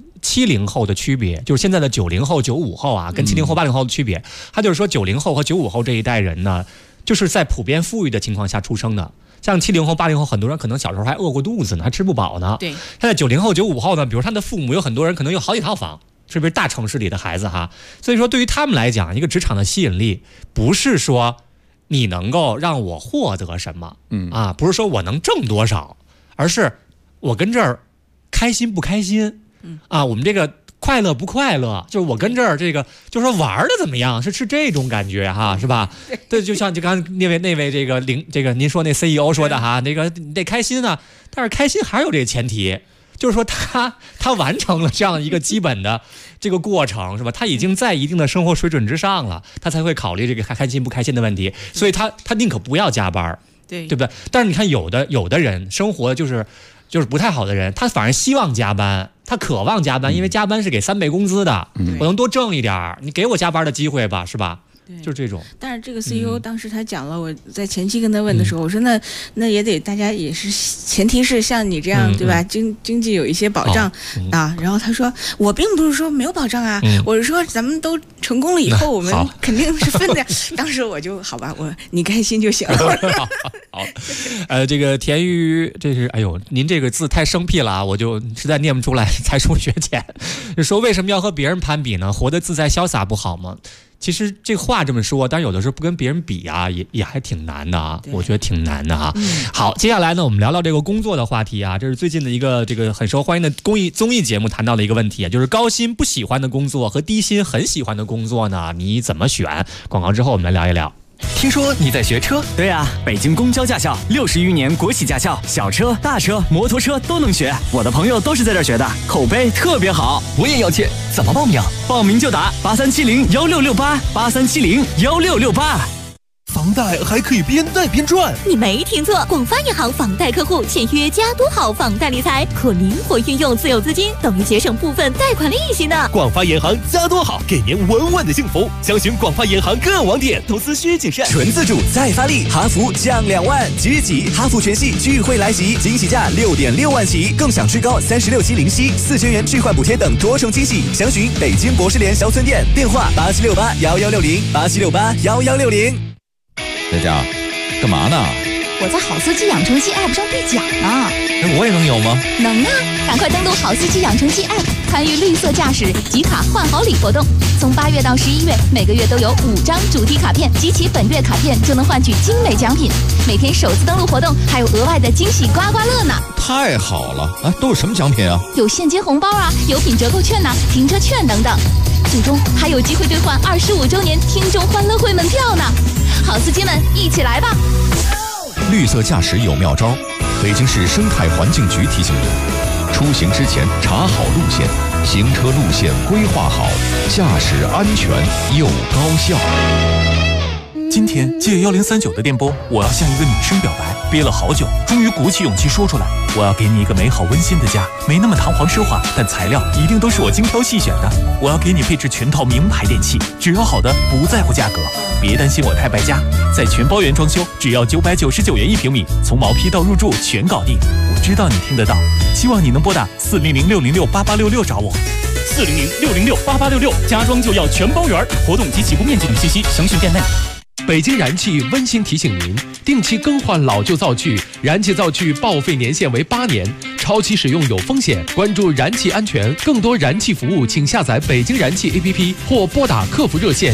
70后的区别，就是现在的90后、95后啊，跟70后、80后的区别。他就是说90后和95后这一代人呢，就是在普遍富裕的情况下出生的。像70后、80后，很多人可能小时候还饿过肚子呢，还吃不饱呢。 对。 现在90后、95后呢，比如他的父母有很多人可能有好几套房，是不是大城市里的孩子哈？所以说，对于他们来讲，一个职场的吸引力不是说你能够让我获得什么，不是说我能挣多少，而是我跟这儿开心不开心，我们这个快乐不快乐，就是我跟这儿这个，就是说玩的怎么样，是这种感觉哈，是吧？对，就像刚刚那位这个您说那 CEO 说的哈，那个你得开心啊，但是开心还是有这个前提。就是说他完成了这样一个基本的这个过程，是吧？他已经在一定的生活水准之上了，他才会考虑这个开心不开心的问题，所以他宁可不要加班，对不对？但是你看有的人生活就是不太好的人，他反而希望加班，他渴望加班，因为加班是给3倍工资的，我能多挣一点，你给我加班的机会吧，是吧？就是这种。 但是这个 CEO 当时他讲了，我在前期跟他问的时候，我说那也得大家也是前提是像你这样，对吧？经济有一些保障啊。然后他说我并不是说没有保障啊，我是说咱们都成功了以后，我们肯定是分的。当时我就好吧，你开心就行了。 好，这个田玉，这是哎呦，您这个字太生僻了啊，我就实在念不出来，才疏学浅。就说为什么要和别人攀比呢？活得自在潇洒不好吗？其实这话这么说，但是有的时候不跟别人比啊，也还挺难的啊，我觉得挺难的啊。好，接下来呢，我们聊聊这个工作的话题啊，这是最近的一个这个很受欢迎的综艺节目谈到的一个问题啊，就是高薪不喜欢的工作和低薪很喜欢的工作呢，你怎么选？广告之后我们来聊一聊。 听说你在学车？对啊，北京公交驾校60余年国企驾校，小车、大车、摩托车都能学。我的朋友都是在这儿学的，口碑特别好。我也要去，怎么报名？报名就打83701668，83701668。 房贷还可以边贷边赚， 你没听错，广发银行房贷客户签约加多好房贷理财，可灵活运用自有资金，等于节省部分贷款利息呢。 广发银行加多好，给您稳稳的幸福。详询广发银行各网点，投资需谨慎。 纯自主再发力，哈弗降2万，即日起哈弗全系聚会来袭，惊喜价6.6万起，更享最高36期零息、4000元置换补贴等多重惊喜。详询北京博士联小村店，电话87681160，87681160。 在家干嘛呢？ 我在好司机养成记 App 上兑奖呢。 那我也能有吗？ 能啊！赶快登录好司机养成记 App， 参与绿色驾驶集卡换好礼活动。从8月到11月，每个月都有5张主题卡片，集齐本月卡片就能换取精美奖品。每天首次登录活动还有额外的惊喜刮刮乐呢！ 太好了啊！都有什么奖品啊？ 有现金红包啊，有品折扣券呐、停车券等等。最终还有机会兑换25周年听众欢乐会门票呢！好司机们，一起来吧！ 绿色驾驶有妙招，北京市生态环境局提醒您：出行之前查好路线，行车路线规划好，驾驶安全又高效。 今天借1039的电波，我要向一个女生表白，憋了好久，终于鼓起勇气说出来。我要给你一个美好温馨的家，没那么堂皇奢华，但材料一定都是我精挑细选的。我要给你配置全套名牌电器，只要好的，不在乎价格。别担心我太败家，在全包圆装修，只要999元1平米，从毛坯到入住全搞定。我知道你听得到，希望你能拨打400-606-8866找我。 400-606-8866，家装就要全包圆，活动及起步面积等信息详询店内。 北京燃气温馨提醒您：定期更换老旧灶具，燃气灶具报废年限为8年，超期使用有风险。关注燃气安全，更多燃气服务，请下载北京燃气 APP 或拨打客服热线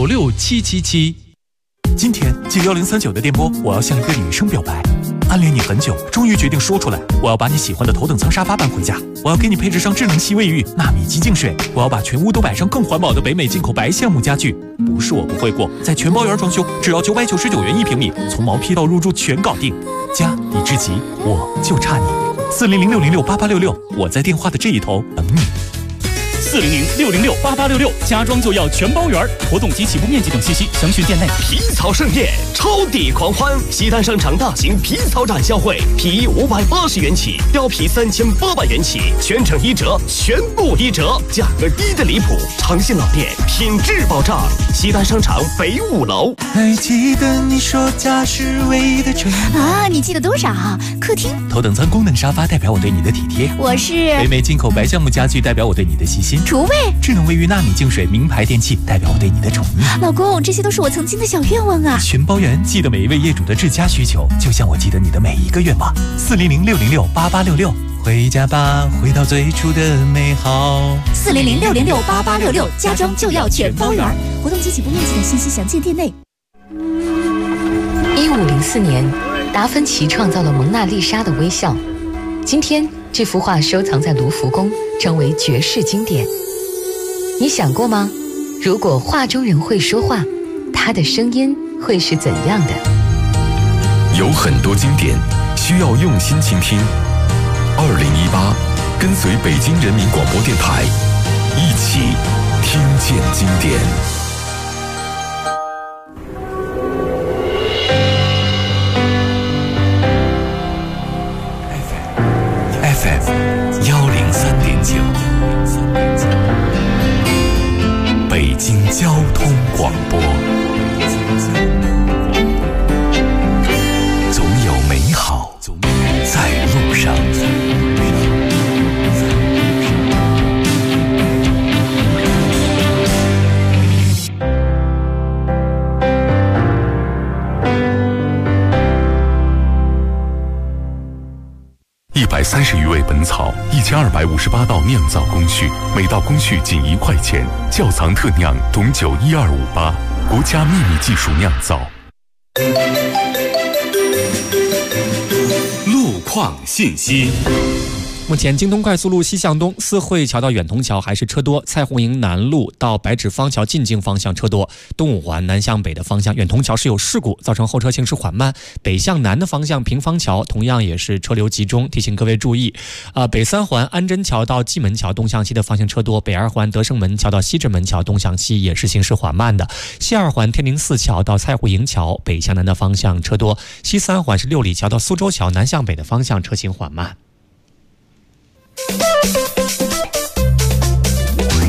96777。 今天借1039的电波，我要向一个女生表白。暗恋你很久，终于决定说出来。我要把你喜欢的头等舱沙发搬回家，我要给你配置上智能吸卫浴、纳米机净水，我要把全屋都摆上更环保的北美进口白橡木家具。不是我不会过，在全包圆装修，只要999元1平米，从毛坯到入住全搞定。家已至极，我就差你。400-606-8866，我在电话的这一头等你。400-606-8866，家装就要全包圆，活动及起步面积等信息详询店内。 皮草盛宴，超抵狂欢！西单商场大型皮草展销会，皮衣580元起，貂皮3800元起，全程1折，全部1折，价格低得离谱。诚信老店，品质保障。西单商场北5楼。 还记得你说家是唯一的纯啊？你记得多少？客厅头等舱功能沙发代表我对你的体贴， 我是北美进口白橡木家具代表我对你的细心。 厨卫智能卫浴纳米净水名牌电器代表我对你的宠溺。 老公，这些都是我曾经的小愿望啊！ 全包圆记得每一位业主的至佳需求，就像我记得你的每一个愿望。400-606-8866，回家吧，回到最初的美好。 400-606-8866，家装就要全包圆，活动及起步面积等信息详见店内。 1504年，达芬奇创造了蒙娜丽莎的微笑。今天，这幅画收藏在卢浮宫，成为绝世经典。你想过吗？如果画中人会说话，他的声音会是怎样的？ 有很多经典需要用心倾听。2018，跟随北京人民广播电台，一起听见经典。FM103.9，北京交通广播。总有美好在路上。130余味本草，1258道酿造工序，每道工序仅1块钱。窖藏特酿董酒12588，国家秘密技术酿造。 路况信息。 目前京东快速路西向东四惠桥到远通桥还是车多，蔡闳营南路到白纸坊桥进京方向车多，东五环南向北的方向远通桥是有事故，造成后车行驶缓慢，北向南的方向平方桥同样也是车流集中，提醒各位注意。北三环安贞桥到蓟门桥东向西的方向车多，北二环德胜门桥到西直门桥东向西也是行驶缓慢的，西二环天宁寺桥到蔡闳营桥北向南的方向车多，西三环是六里桥到苏州桥南向北的方向车行缓慢。欢迎回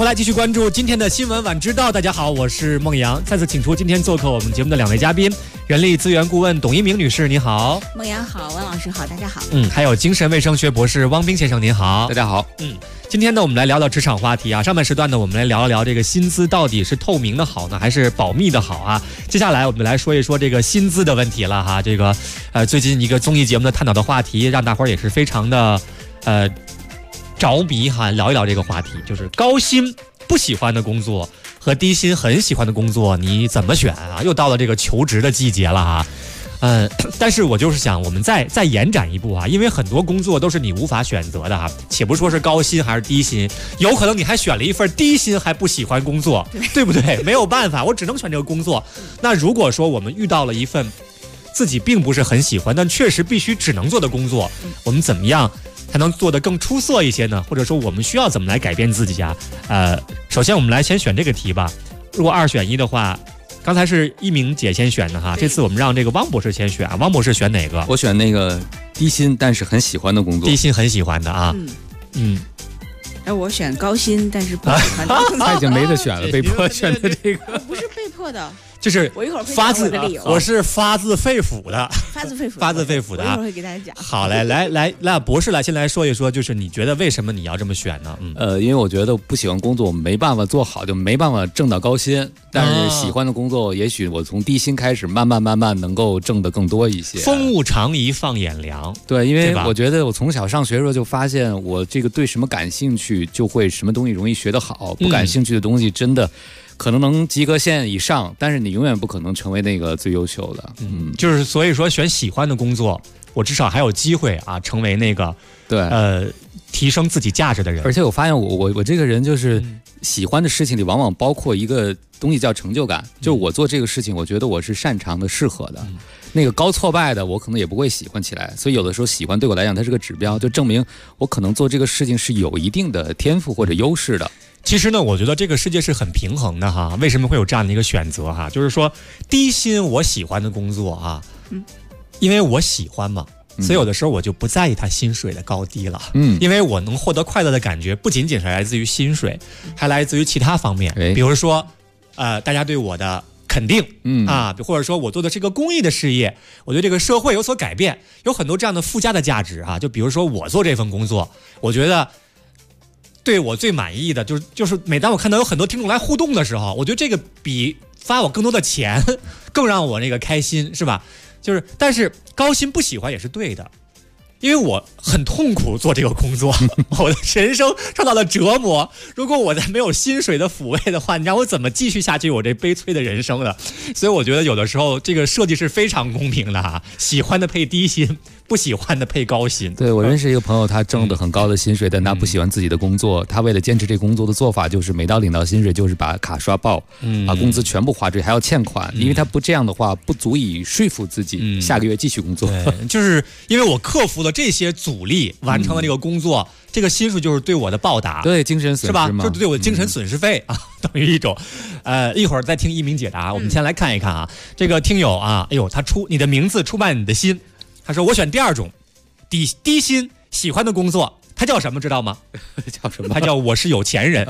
回来继续关注今天的新闻晚知道。大家好，我是孟阳，再次请出今天做客我们节目的2位嘉宾，人力资源顾问董一鸣女士，你好。 孟阳好，王老师好，大家好。 还有精神卫生学博士汪斌先生，您好。 大家好。 今天呢，我们来聊聊职场话题啊。上半时段呢，我们来聊一聊这个薪资到底是透明的好呢，还是保密的好啊？接下来我们来说一说这个薪资的问题了哈。这个最近一个综艺节目的探讨的话题，让大伙儿也是非常的着迷哈。聊一聊这个话题，就是高薪不喜欢的工作和低薪很喜欢的工作，你怎么选啊？又到了这个求职的季节了哈。但是我就是想，我们再延展一步啊，因为很多工作都是你无法选择的哈。且不说是高薪还是低薪，有可能你还选了一份低薪还不喜欢工作，对不对？没有办法，我只能选这个工作。那如果说我们遇到了一份自己并不是很喜欢，但确实必须只能做的工作，我们怎么样才能做得更出色一些呢？或者说我们需要怎么来改变自己呀？首先我们来先选这个题吧。如果2选1的话，刚才是一鸣姐先选的哈，这次我们让这个汪博士先选啊。汪博士选哪个？ 我选那个低薪但是很喜欢的工作。 低薪很喜欢的啊。 我选高薪但是不喜欢的工作。 他已经没得选了，被迫选的这个。 不是被迫的。 就是我一会儿发自我是发自肺腑的， 发自肺腑的。 我一会儿会给大家讲。 好，来，博士来先来说一说，就是你觉得为什么你要这么选呢？ 因为我觉得不喜欢工作，我没办法做好，就没办法挣到高薪。但是喜欢的工作，也许我从低薪开始，慢慢能够挣得更多一些。 风物长宜放眼量。 对，因为我觉得我从小上学的时候就发现，我这个对什么感兴趣，就会什么东西容易学得好。不感兴趣的东西，真的可能及格线以上，但是你永远不可能成为那个最优秀的。 就是所以说选喜欢的工作，我至少还有机会啊，成为那个提升自己价值的人。 而且我发现我这个人就是喜欢的事情里往往包括一个东西叫成就感，就是我做这个事情，我觉得我是擅长的、适合的。那个高挫败的，我可能也不会喜欢起来。所以有的时候喜欢对我来讲，它是个指标，就证明我可能做这个事情是有一定的天赋或者优势的。 其实呢，我觉得这个世界是很平衡的哈。为什么会有这样的一个选择哈？就是说，低薪我喜欢的工作啊，因为我喜欢嘛，所以有的时候我就不在意它薪水的高低了。因为我能获得快乐的感觉，不仅仅是来自于薪水，还来自于其他方面。比如说，大家对我的肯定，或者说我做的是一个公益的事业，我对这个社会有所改变，有很多这样的附加的价值啊。就比如说我做这份工作，我觉得对我最满意的就是每当我看到有很多听众来互动的时候，我觉得这个比发我更多的钱更让我那个开心，是吧？但是高薪不喜欢也是对的，因为我很痛苦做这个工作，我的人生受到了折磨。如果我在没有薪水的抚慰的话，你让我怎么继续下去我这悲催的人生呢？所以我觉得有的时候这个设计是非常公平的哈，喜欢的配低薪，不喜欢的配高薪。 对，我认识一个朋友，他挣得很高的薪水，但他不喜欢自己的工作。他为了坚持这工作的做法，就是每到领到薪水，就是把卡刷爆，把工资全部花出去，还要欠款。因为他不这样的话，不足以说服自己下个月继续工作。 对，就是因为我克服了这些阻力，完成了这个工作，这个薪水就是对我的报答， 对精神损失是吧？就是对我的精神损失费啊，等于一种。一会儿再听一鸣解答。我们先来看一看啊，这个听友啊，他你的名字出卖你的心。他说我选第2种，低薪喜欢的工作，他叫什么知道吗？ 叫什么？ 他叫我是有钱人。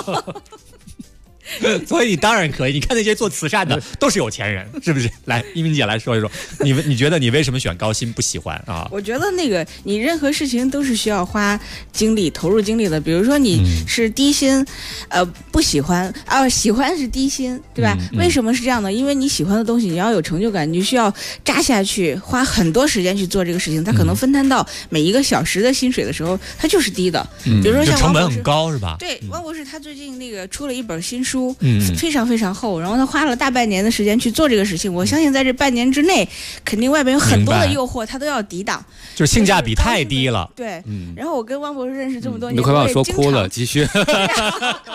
所以你当然可以，你看那些做慈善的都是有钱人，是不是？来，一鸣姐来说一说，你觉得你为什么选高薪不喜欢啊？ 我觉得你任何事情都是需要花精力、投入精力的。比如说你是低薪，不喜欢喜欢是低薪，对吧？为什么是这样的？因为你喜欢的东西，你要有成就感，你就需要扎下去，花很多时间去做这个事情。它可能分摊到每一个小时的薪水的时候，它就是低的。比如说像成本很高，是吧？ 对，汪博士他最近出了一本新书。非常非常厚，然后他花了大半年的时间去做这个事情。我相信在这半年之内，肯定外边有很多的诱惑，他都要抵挡。 就是性价比太低了。 对，然后我跟汪博士认识这么多年， 你快把我说哭了，继续。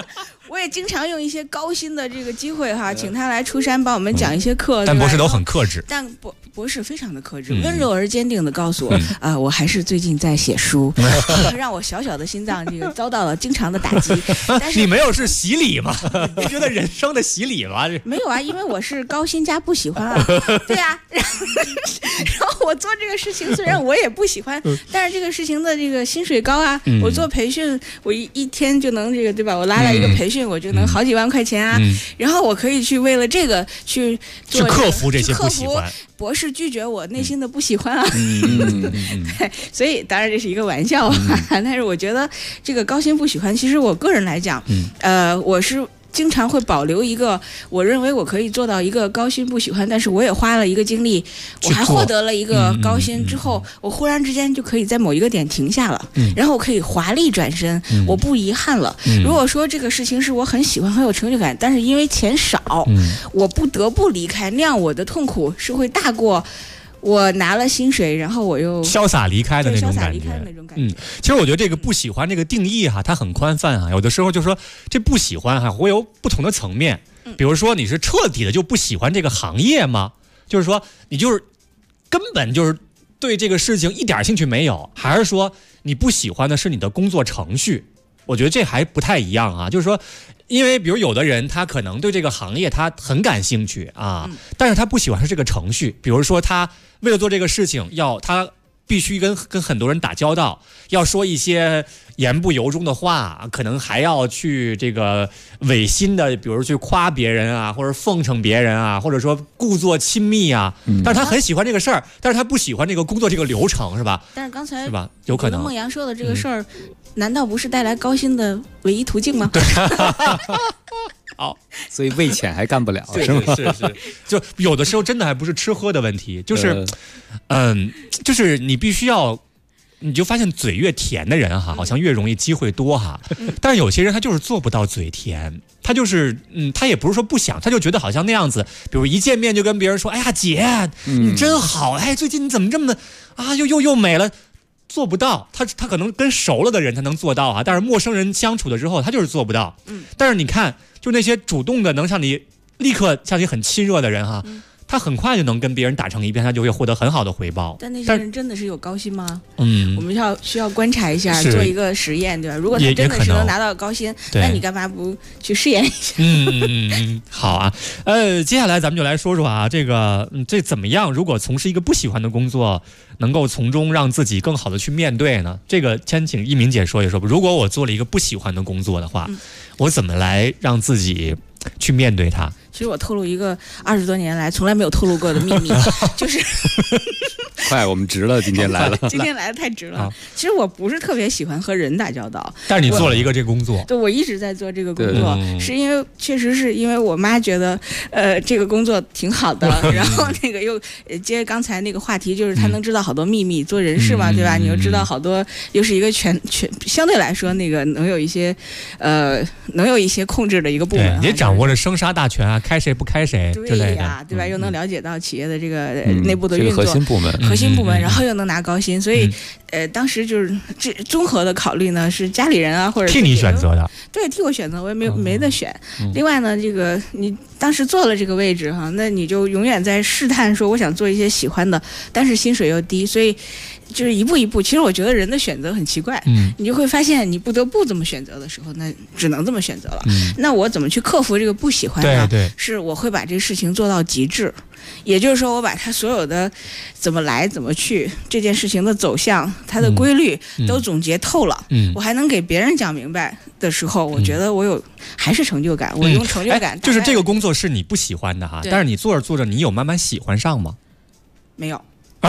我也经常用一些高薪的这个机会哈，请他来出山帮我们讲一些课。 但博士都很克制， 但博士非常的克制，温柔而坚定的告诉我，我还是最近在写书，让我小小的心脏这个遭到了经常的打击。但是你没有是洗礼吗？你觉得人生的洗礼吗？ 没有啊，因为我是高薪加不喜欢啊。对啊，然后我做这个事情，虽然我也不喜欢，但是这个事情的这个薪水高啊。我做培训，我一天就能这个对吧？我拉了一个培训，我就能好几万块钱啊。然后我可以去为了这个去做克服这些不喜欢。 博士拒绝我内心的不喜欢啊。对，所以当然这是一个玩笑啊。但是我觉得这个高薪不喜欢，其实我个人来讲，我是经常会保留一个，我认为我可以做到一个高薪不喜欢，但是我也花了一个精力，我还获得了一个高薪之后，我忽然之间就可以在某一个点停下了，然后我可以华丽转身，我不遗憾了。如果说这个事情是我很喜欢很有成就感，但是因为钱少，我不得不离开，那样我的痛苦是会大过我拿了薪水，然后我又潇洒离开的那种感觉。其实我觉得这个不喜欢这个定义哈，它很宽泛啊。有的时候就说这不喜欢哈，会有不同的层面。比如说你是彻底的就不喜欢这个行业吗？就是说你就是根本就是对这个事情一点兴趣没有，还是说你不喜欢的是你的工作程序？我觉得这还不太一样啊。就是说，因为比如有的人他可能对这个行业他很感兴趣啊，但是他不喜欢是这个程序。比如说他为了做这个事情，他必须跟很多人打交道，要说一些言不由衷的话，可能还要去这个违心的，比如去夸别人啊，或者奉承别人啊，或者说故作亲密啊。但是他很喜欢这个事儿，但是他不喜欢这个工作这个流程，是吧？ 但是刚才是吧？有可能孟阳说的这个事儿，难道不是带来高薪的唯一途径吗？ 对。 好，所以为钱还干不了，是吗？ 是，就有的时候真的还不是吃喝的问题，就是，就是你必须要，你就发现嘴越甜的人哈，好像越容易机会多哈。但是有些人他就是做不到嘴甜，他就是他也不是说不想，他就觉得好像那样子，比如一见面就跟别人说，哎呀姐，你真好，哎，最近你怎么这么啊，又美了。做不到，他可能跟熟了的人他能做到啊，但是陌生人相处的时候他就是做不到。但是你看，就那些主动的能向你立刻向你很亲热的人哈，他很快就能跟别人打成一片，他就会获得很好的回报。 但那些人真的是有高薪吗？我们需要观察一下，做一个实验，对吧？如果他真的是能拿到高薪，那你干嘛不去试验一下？ 好啊。接下来咱们就来说说啊，这怎么样？如果从事一个不喜欢的工作，能够从中让自己更好的去面对呢？这个先请一鸣姐说一说吧。如果我做了一个不喜欢的工作的话，我怎么来让自己去面对它？ 其实我透露一个20多年来从来没有透露过的秘密，就是快，我们值了，今天来了， 今天来的太值了。其实我不是特别喜欢和人打交道， 但是你做了一个这个工作， 对，我一直在做这个工作，是因为确实是因为我妈觉得这个工作挺好的，然后那个又接刚才那个话题，就是她能知道好多秘密，做人事嘛，对吧？你又知道好多，又是一个全相对来说那个能有一些控制的一个部门， 也掌握着生杀大权啊。开谁不开谁之类的， 对吧？又能了解到企业的这个内部的运作， 核心部门， 然后又能拿高薪，所以当时就是这综合的考虑呢，是家里人啊或者替你选择的， 对，替我选择，我也没得选。另外呢，这个你当时做了这个位置哈，那你就永远在试探说我想做一些喜欢的，但是薪水又低，所以就是一步一步。其实我觉得人的选择很奇怪，你就会发现你不得不这么选择的时候，那只能这么选择了。那我怎么去克服这个不喜欢呢？ 对， 是我会把这个事情做到极致，也就是说我把它所有的怎么来怎么去这件事情的走向它的规律都总结透了，我还能给别人讲明白的时候，我觉得我还是成就感，我用成就感就是这个工作是你不喜欢的哈，但是你做着做着你有慢慢喜欢上吗？ 没有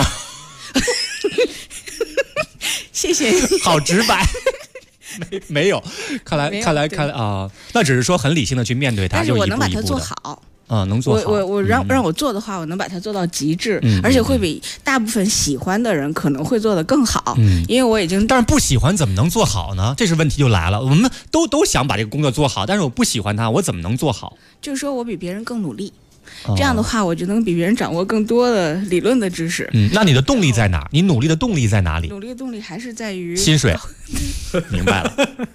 谢谢你， 好直白没有，看来啊，那只是说很理性的去面对它， 但是我能把它做好。 能做好。 我让我做的话，我能把它做到极致，而且会比大部分喜欢的人可能会做得更好。因为我已经， 但是不喜欢怎么能做好呢？这是问题就来了。我们都想把这个工作做好，但是我不喜欢它，我怎么能做好？ 就是说我比别人更努力。这样的话，我就能比别人掌握更多的理论的知识。 那你的动力在哪？你努力的动力在哪里？ 努力的动力还是在于薪水。明白了。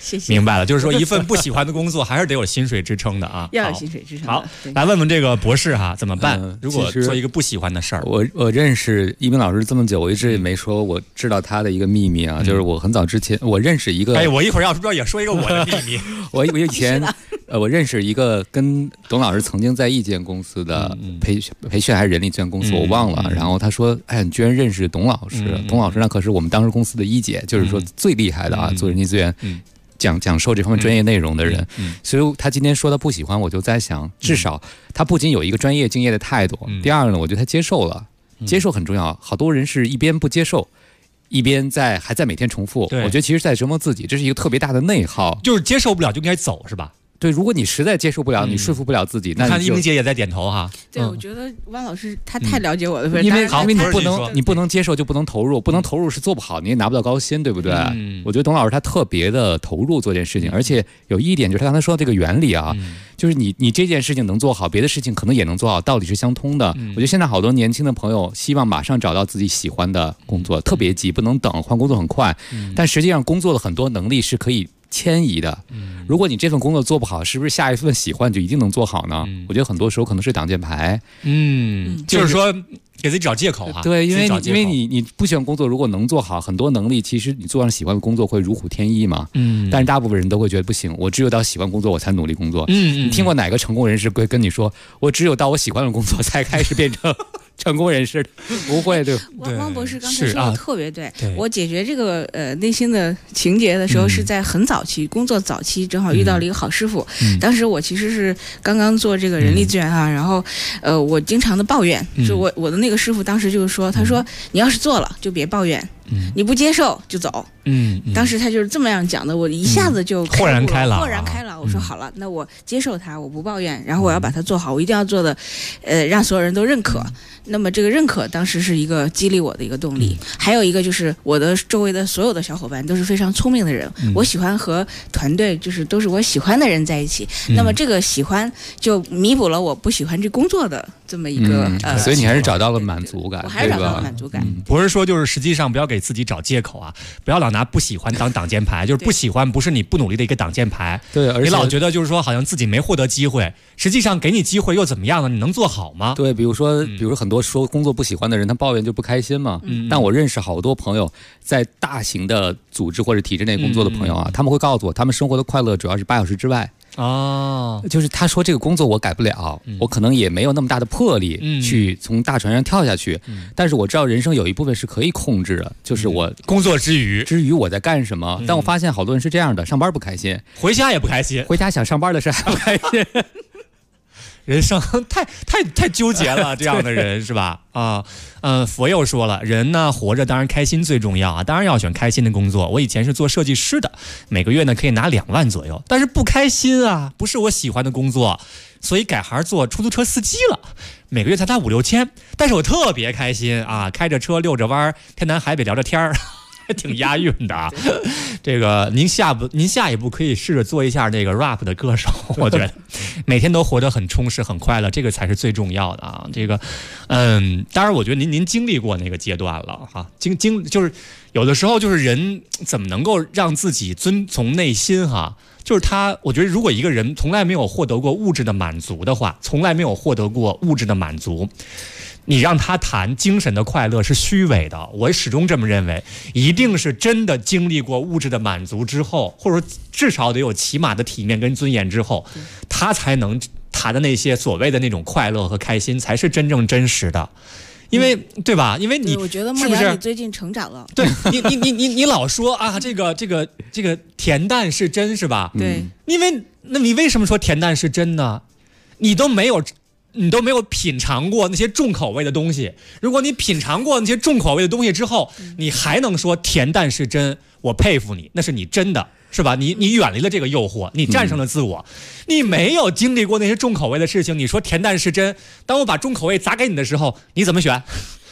谢谢。 明白了，就是说一份不喜欢的工作还是得有薪水支撑的啊。 要有薪水支撑。 好，来问问这个博士哈，怎么办？如果做一个不喜欢的事儿， 我认识一鸣老师这么久，我一直也没说我知道他的一个秘密啊，就是我很早之前我认识一个， 我一会儿要是不知道也说一个我的秘密。 我以前我认识一个跟董老师曾经在一间公司的培训还是人力资源公司，我忘了。然后他说：“哎，你居然认识董老师？董老师那可是我们当时公司的一姐，就是说最厉害的啊，做人力资源讲授这方面专业内容的人。所以他今天说他不喜欢，我就在想，至少他不仅有一个专业敬业的态度，第二呢，我觉得他接受了，接受很重要。好多人是一边不接受。”一边还在每天重复，我觉得其实在折磨自己，这是一个特别大的内耗。 就是接受不了就应该走，是吧？ 对，如果你实在接受不了，你说服不了自己，那看一鸣姐也在点头哈。 对，我觉得汪老师他太了解我了， 因为你不能接受就不能投入，不能投入是做不好，你也拿不到高薪，对不对？我觉得董老师他特别的投入做这件事情，而且有一点就是他刚才说的这个原理啊，就是你这件事情能做好，别的事情可能也能做好，道理是相通的。我觉得现在好多年轻的朋友希望马上找到自己喜欢的工作，特别急，不能等，换工作很快，但实际上工作的很多能力是可以迁移的。如果你这份工作做不好，是不是下一份喜欢就一定能做好呢？我觉得很多时候可能是挡箭牌。 就是说给自己找借口哈。 对，因为你不喜欢工作，如果能做好，很多能力其实你做上喜欢的工作会如虎添翼嘛。但是大部分人都会觉得不行，我只有到喜欢工作我才努力工作。你听过哪个成功人士会跟你说，我只有到我喜欢的工作才开始变成成功人士？不会，对。 汪博士刚才说的特别对。我解决这个内心的情节的时候，是在很早期，工作早期，正好遇到了一个好师傅。当时我其实是刚刚做这个人力资源啊，然后我经常的抱怨，就我的那个师傅当时就是说，他说你要是做了就别抱怨。你不接受就走。当时他就是这么样讲的，我一下子就豁然开朗。 我说好了，那我接受他，我不抱怨，然后我要把它做好，我一定要做的，让所有人都认可。那么这个认可当时是一个激励我的一个动力。还有一个就是我的周围的所有的小伙伴都是非常聪明的人，我喜欢和团队就是都是我喜欢的人在一起。那么这个喜欢就弥补了我不喜欢这工作的这么一个所以你还是找到了满足感。 我还是找到了满足感。 不是说就是实际上不要给自己找借口啊，不要老拿不喜欢当挡箭牌，就是不喜欢不是你不努力的一个挡箭牌。 对，而且你老觉得就是说好像自己没获得机会，实际上给你机会又怎么样呢？你能做好吗？ 对，比如说很多说工作不喜欢的人，他抱怨就不开心嘛。但我认识好多朋友在大型的组织或者体制内工作的朋友啊，他们会告诉我，他们生活的快乐主要是8小时之外。就是他说这个工作我改不了，我可能也没有那么大的魄力去从大船上跳下去，但是我知道人生有一部分是可以控制的，就是我工作之余我在干什么。但我发现好多人是这样的，上班不开心， 回家也不开心， 回家想上班的事还不开心。 人生太纠结了，这样的人是吧？佛又说了，人呢活着当然开心最重要啊，当然要选开心的工作。我以前是做设计师的，每个月呢可以拿2万左右，但是不开心啊，不是我喜欢的工作，所以改行做出租车司机了，每个月才拿5、6千，但是我特别开心啊，开着车溜着弯，天南海北聊着天儿。还挺押韵的啊！这个您下一步可以试着做一下那个 rap 的歌手，我觉得每天都活得很充实、很快乐，这个才是最重要的啊！这个，当然，我觉得您经历过那个阶段了哈，就是有的时候就是人怎么能够让自己遵从内心哈？就是我觉得如果一个人从来没有获得过物质的满足的话，从来没有获得过物质的满足。你让他谈精神的快乐是虚伪的，我始终这么认为，一定是真的经历过物质的满足之后，或者说至少得有起码的体面跟尊严之后，他才能谈的那些所谓的那种快乐和开心，才是真正真实的。因为对吧？因为我觉得梦瑶你最近成长了。 对你老说啊，这个恬淡是真是吧？ 对， 那你为什么说恬淡是真呢？你都没有品尝过那些重口味的东西。如果你品尝过那些重口味的东西之后，你还能说恬淡是真，我佩服你，那是你真的，是吧？你远离了这个诱惑，你战胜了自我。你没有经历过那些重口味的事情，你说恬淡是真，当我把重口味砸给你的时候，你怎么选？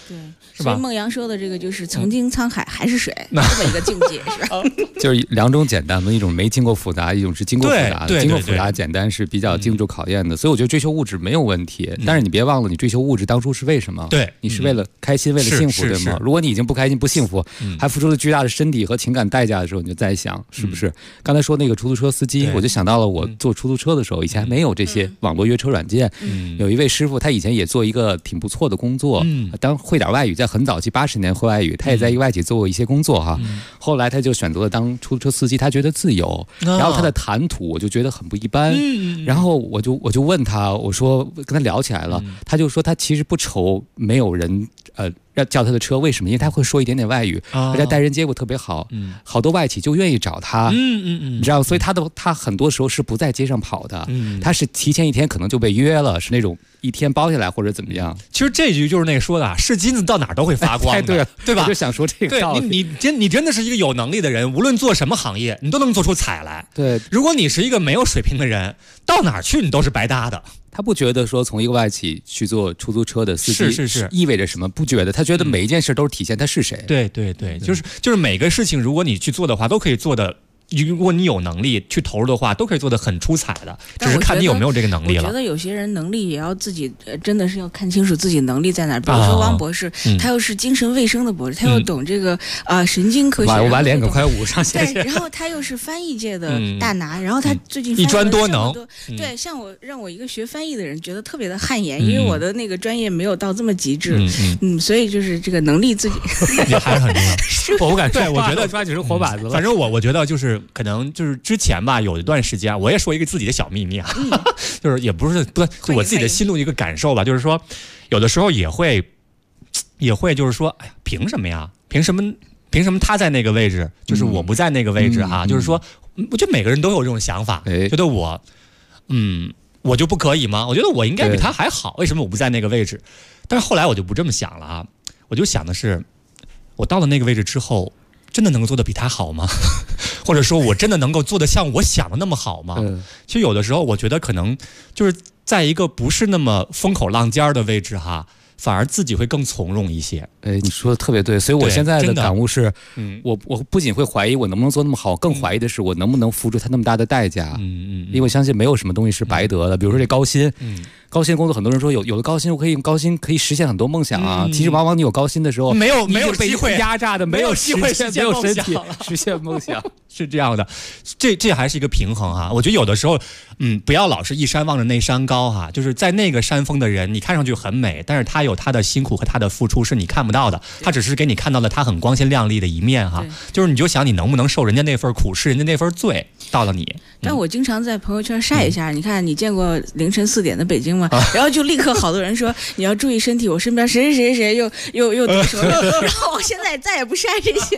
对， 是吧？ 所以孟阳说的这个就是曾经沧海还是水，这么一个境界，是吧？ 就是两种简单嘛，一种没经过复杂，一种是经过复杂的。经过复杂简单是比较经住考验的，所以我觉得追求物质没有问题，但是你别忘了，你追求物质当初是为什么？ 对， 你是为了开心，为了幸福，对吗？如果你已经不开心、不幸福，还付出了巨大的身体和情感代价的时候，你就再想，是不是？刚才说那个出租车司机，我就想到了我坐出租车的时候，以前还没有这些网络约车软件。有一位师傅，他以前也做一个挺不错的工作，当会点外语，在很早期80年会外语，他也在一个外企做过一些工作哈。后来他就选择了当出租车司机，他觉得自由，然后他的谈吐我就觉得很不一般。然后我就问他，我说跟他聊起来了，他就说他其实不愁没有人要叫他的车，为什么？因为他会说一点点外语，而且待人接物特别好，好多外企就愿意找他，你知道，所以他很多时候是不在街上跑的，他是提前一天可能就被约了，是那种一天包下来或者怎么样。 其实这句就是那个说的，是金子到哪儿都会发光的， 对了， 对吧？ 我就想说这个道理。 你真的是一个有能力的人，无论做什么行业，你都能做出彩来。 对， 如果你是一个没有水平的人，到哪儿去你都是白搭的。 他不觉得说从一个外企去做出租车的司机是意味着什么，不觉得，他觉得每一件事都是体现他是谁。 对，就是每个事情，如果你去做的话，都可以做的。如果你有能力去投入的话，都可以做得很出彩的，只是看你有没有这个能力了。 我觉得有些人能力也要自己，真的是要看清楚自己能力在哪儿。比如说汪博士，他又是精神卫生的博士，他又懂这个神经科学。 我把脸可快捂上， 对，然后他又是翻译界的大拿，然后他最近一专多能。 对，像让我一个学翻译的人觉得特别的汗颜，因为我的那个专业没有到这么极致，所以就是这个能力自己也还是很重要。 我不敢说， 我觉得抓紧是活靶子了。 反正我觉得就是可能就是之前吧，有一段时间，我也说一个自己的小秘密啊，就是也不是我自己的心路一个感受吧，就是说有的时候也会就是说，哎呀，凭什么呀？凭什么他在那个位置，就是我不在那个位置哈？就是说，我觉得每个人都有这种想法，觉得我就不可以吗？我觉得我应该比他还好，为什么我不在那个位置？但是后来我就不这么想了啊，我就想的是，我到了那个位置之后，真的能够做得比他好吗？或者说我真的能够做得像我想的那么好吗？其实有的时候我觉得可能就是在一个不是那么风口浪尖的位置哈，反而自己会更从容一些。 你说的特别对，所以我现在的感悟是，我不仅会怀疑我能不能做那么好，更怀疑的是我能不能付出他那么大的代价。因为我相信没有什么东西是白得的。比如说这高薪，高薪工作，很多人说有的高薪，我可以高薪可以实现很多梦想啊。其实往往你有高薪的时候， 没有机会压榨的，没有机会实现梦想， 实现梦想是这样的。这还是一个平衡哈。我觉得有的时候，不要老是一山望着那山高哈。就是在那个山峰的人，你看上去很美，但是他有他的辛苦和他的付出是你看不到的。他只是给你看到了他很光鲜亮丽的一面哈。就是你就想你能不能受人家那份苦，吃人家那份罪，到了你。 但我经常在朋友圈晒一下，你看你见过凌晨4点的北京吗？然后就立刻好多人说你要注意身体，我身边谁又得说了，然后我现在再也不晒这些。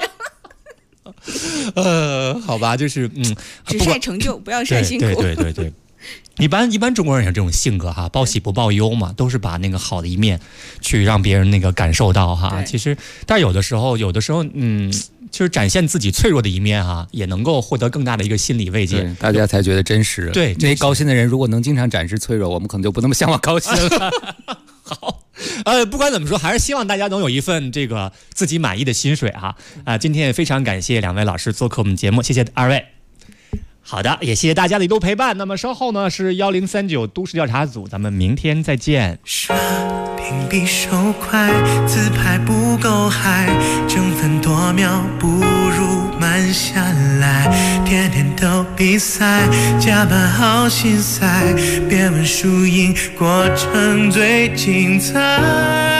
好吧，就是只晒成就，不要晒辛苦。 对。一般中国人有这种性格哈，报喜不报忧嘛，都是把那个好的一面去让别人那个感受到哈。其实，但有的时候，就是展现自己脆弱的一面哈，也能够获得更大的一个心理慰藉， 大家才觉得真实。 对， 这些高薪的人如果能经常展示脆弱，我们可能就不那么向往高薪了。 好，不管怎么说，还是希望大家能有一份这个自己满意的薪水哈。今天也非常感谢2位老师做客我们节目，谢谢2位。好的，也谢谢大家的一路陪伴。那么稍后呢是1039都市调查组，咱们明天再见。 刷屏比手快，自拍不够嗨，争分夺秒不如慢下来，天天都比赛，加班好心塞，别问输赢，过程最精彩。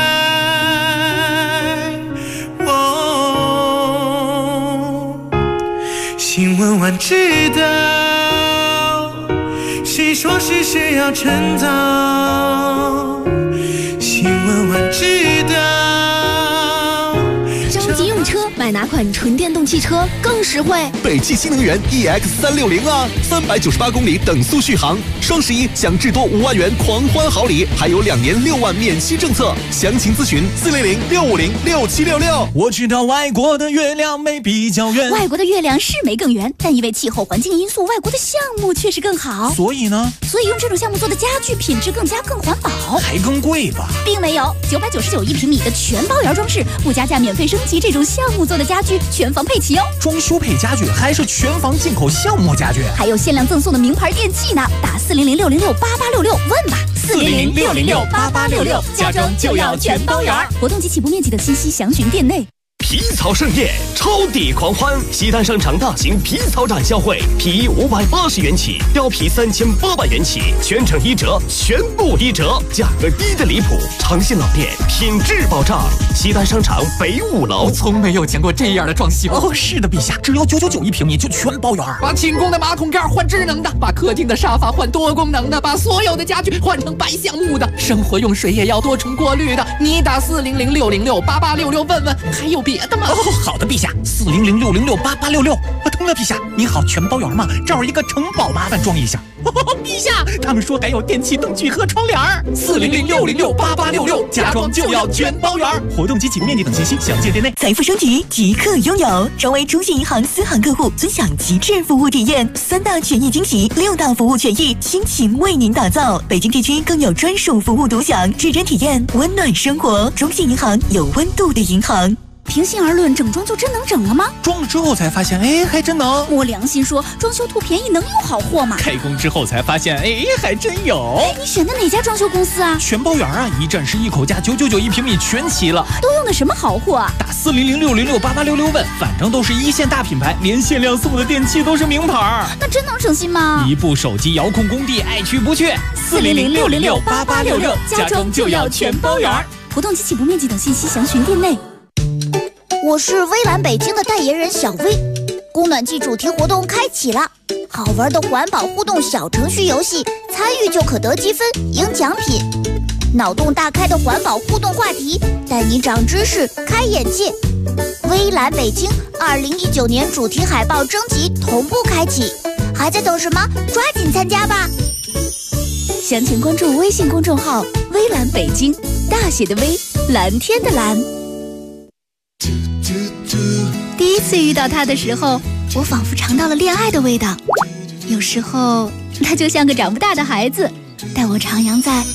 新闻晚知道，谁说事实要趁早？新闻晚知道。 着急用车，满哪款纯电动汽车更实惠？ 北汽新能源 EX360啊，398公里等速续航，双11享至多5万元狂欢好礼，还有2年6万免息政策。详情咨询400-650-6766。 我知道外国的月亮没比较圆， 外国的月亮是没更圆，但因为气候环境因素，外国的项目确实更好。 所以呢？ 所以用这种项目做的家具品质更环保， 还更贵吧？ 并没有，9991平米的全包圆装饰，不加价免费升级，这种项目做的家具全房配齐哦。 装修配家具还是全房进口项目家具， 还有限量赠送的名牌电器呢。打400-606-8866问吧，400-606-8866，家装就要全包圆。活动及起步面积等信息详询店内。 皮草盛宴，超抵狂欢！西单商场大型皮草展销会，皮衣580元起，貂皮3800元起，全程1折，全部1折，价格低的离谱。长信老店，品质保障。西单商场北5楼。 我从没有见过这样的装修。 哦，是的，陛下，只要9991平米就全包圆。 把寝宫的马桶盖换智能的，把客厅的沙发换多功能的，把所有的家具换成白橡木的，生活用水也要多重过滤的。你打400-606-8866问问，还有别的吗？ 哦，好的，陛下，400-606-8866。疼了，陛下，你好，全包圆吗？这儿有一个城堡，麻烦装一下。陛下，他们说还有电器、灯具和窗帘。400-606-8866，家装就要全包圆。活动及起步面积等信息详见店内。 财富升级即刻拥有，成为中信银行私行客户，尊享极致服务体验，3大权益惊喜，6大服务权益，倾情为您打造。北京地区更有专属服务独享，指针体验温暖生活。中信银行，有温度的银行。 平心而论，整装就真能整了吗？ 装了之后才发现，哎，还真能。 摸良心说，装修图便宜能有好货吗？ 开工之后才发现，哎，还真有。 你选的哪家装修公司啊？ 全包圆啊，一站式一口价，9991平米全齐了。 都用的什么好货啊？ 打400-606-8866问，反正都是1线大品牌，连限量送的电器都是名牌。 那真能省心吗？ 一部手机遥控工地，爱去不去。 400-606-8866，家装就要全包圆。活动及起步面积等信息详询店内。 我是微蓝北京的代言人小薇，供暖季主题活动开启了，好玩的环保互动小程序游戏，参与就可得积分赢奖品，脑洞大开的环保互动话题，带你长知识开眼界。微蓝北京2019年主题海报征集同步开启，还在等什么？抓紧参加吧！ 详情关注微信公众号微蓝北京，大写的微，蓝天的蓝。第一次遇到他的时候，我仿佛尝到了恋爱的味道。有时候他就像个长不大的孩子，带我徜徉在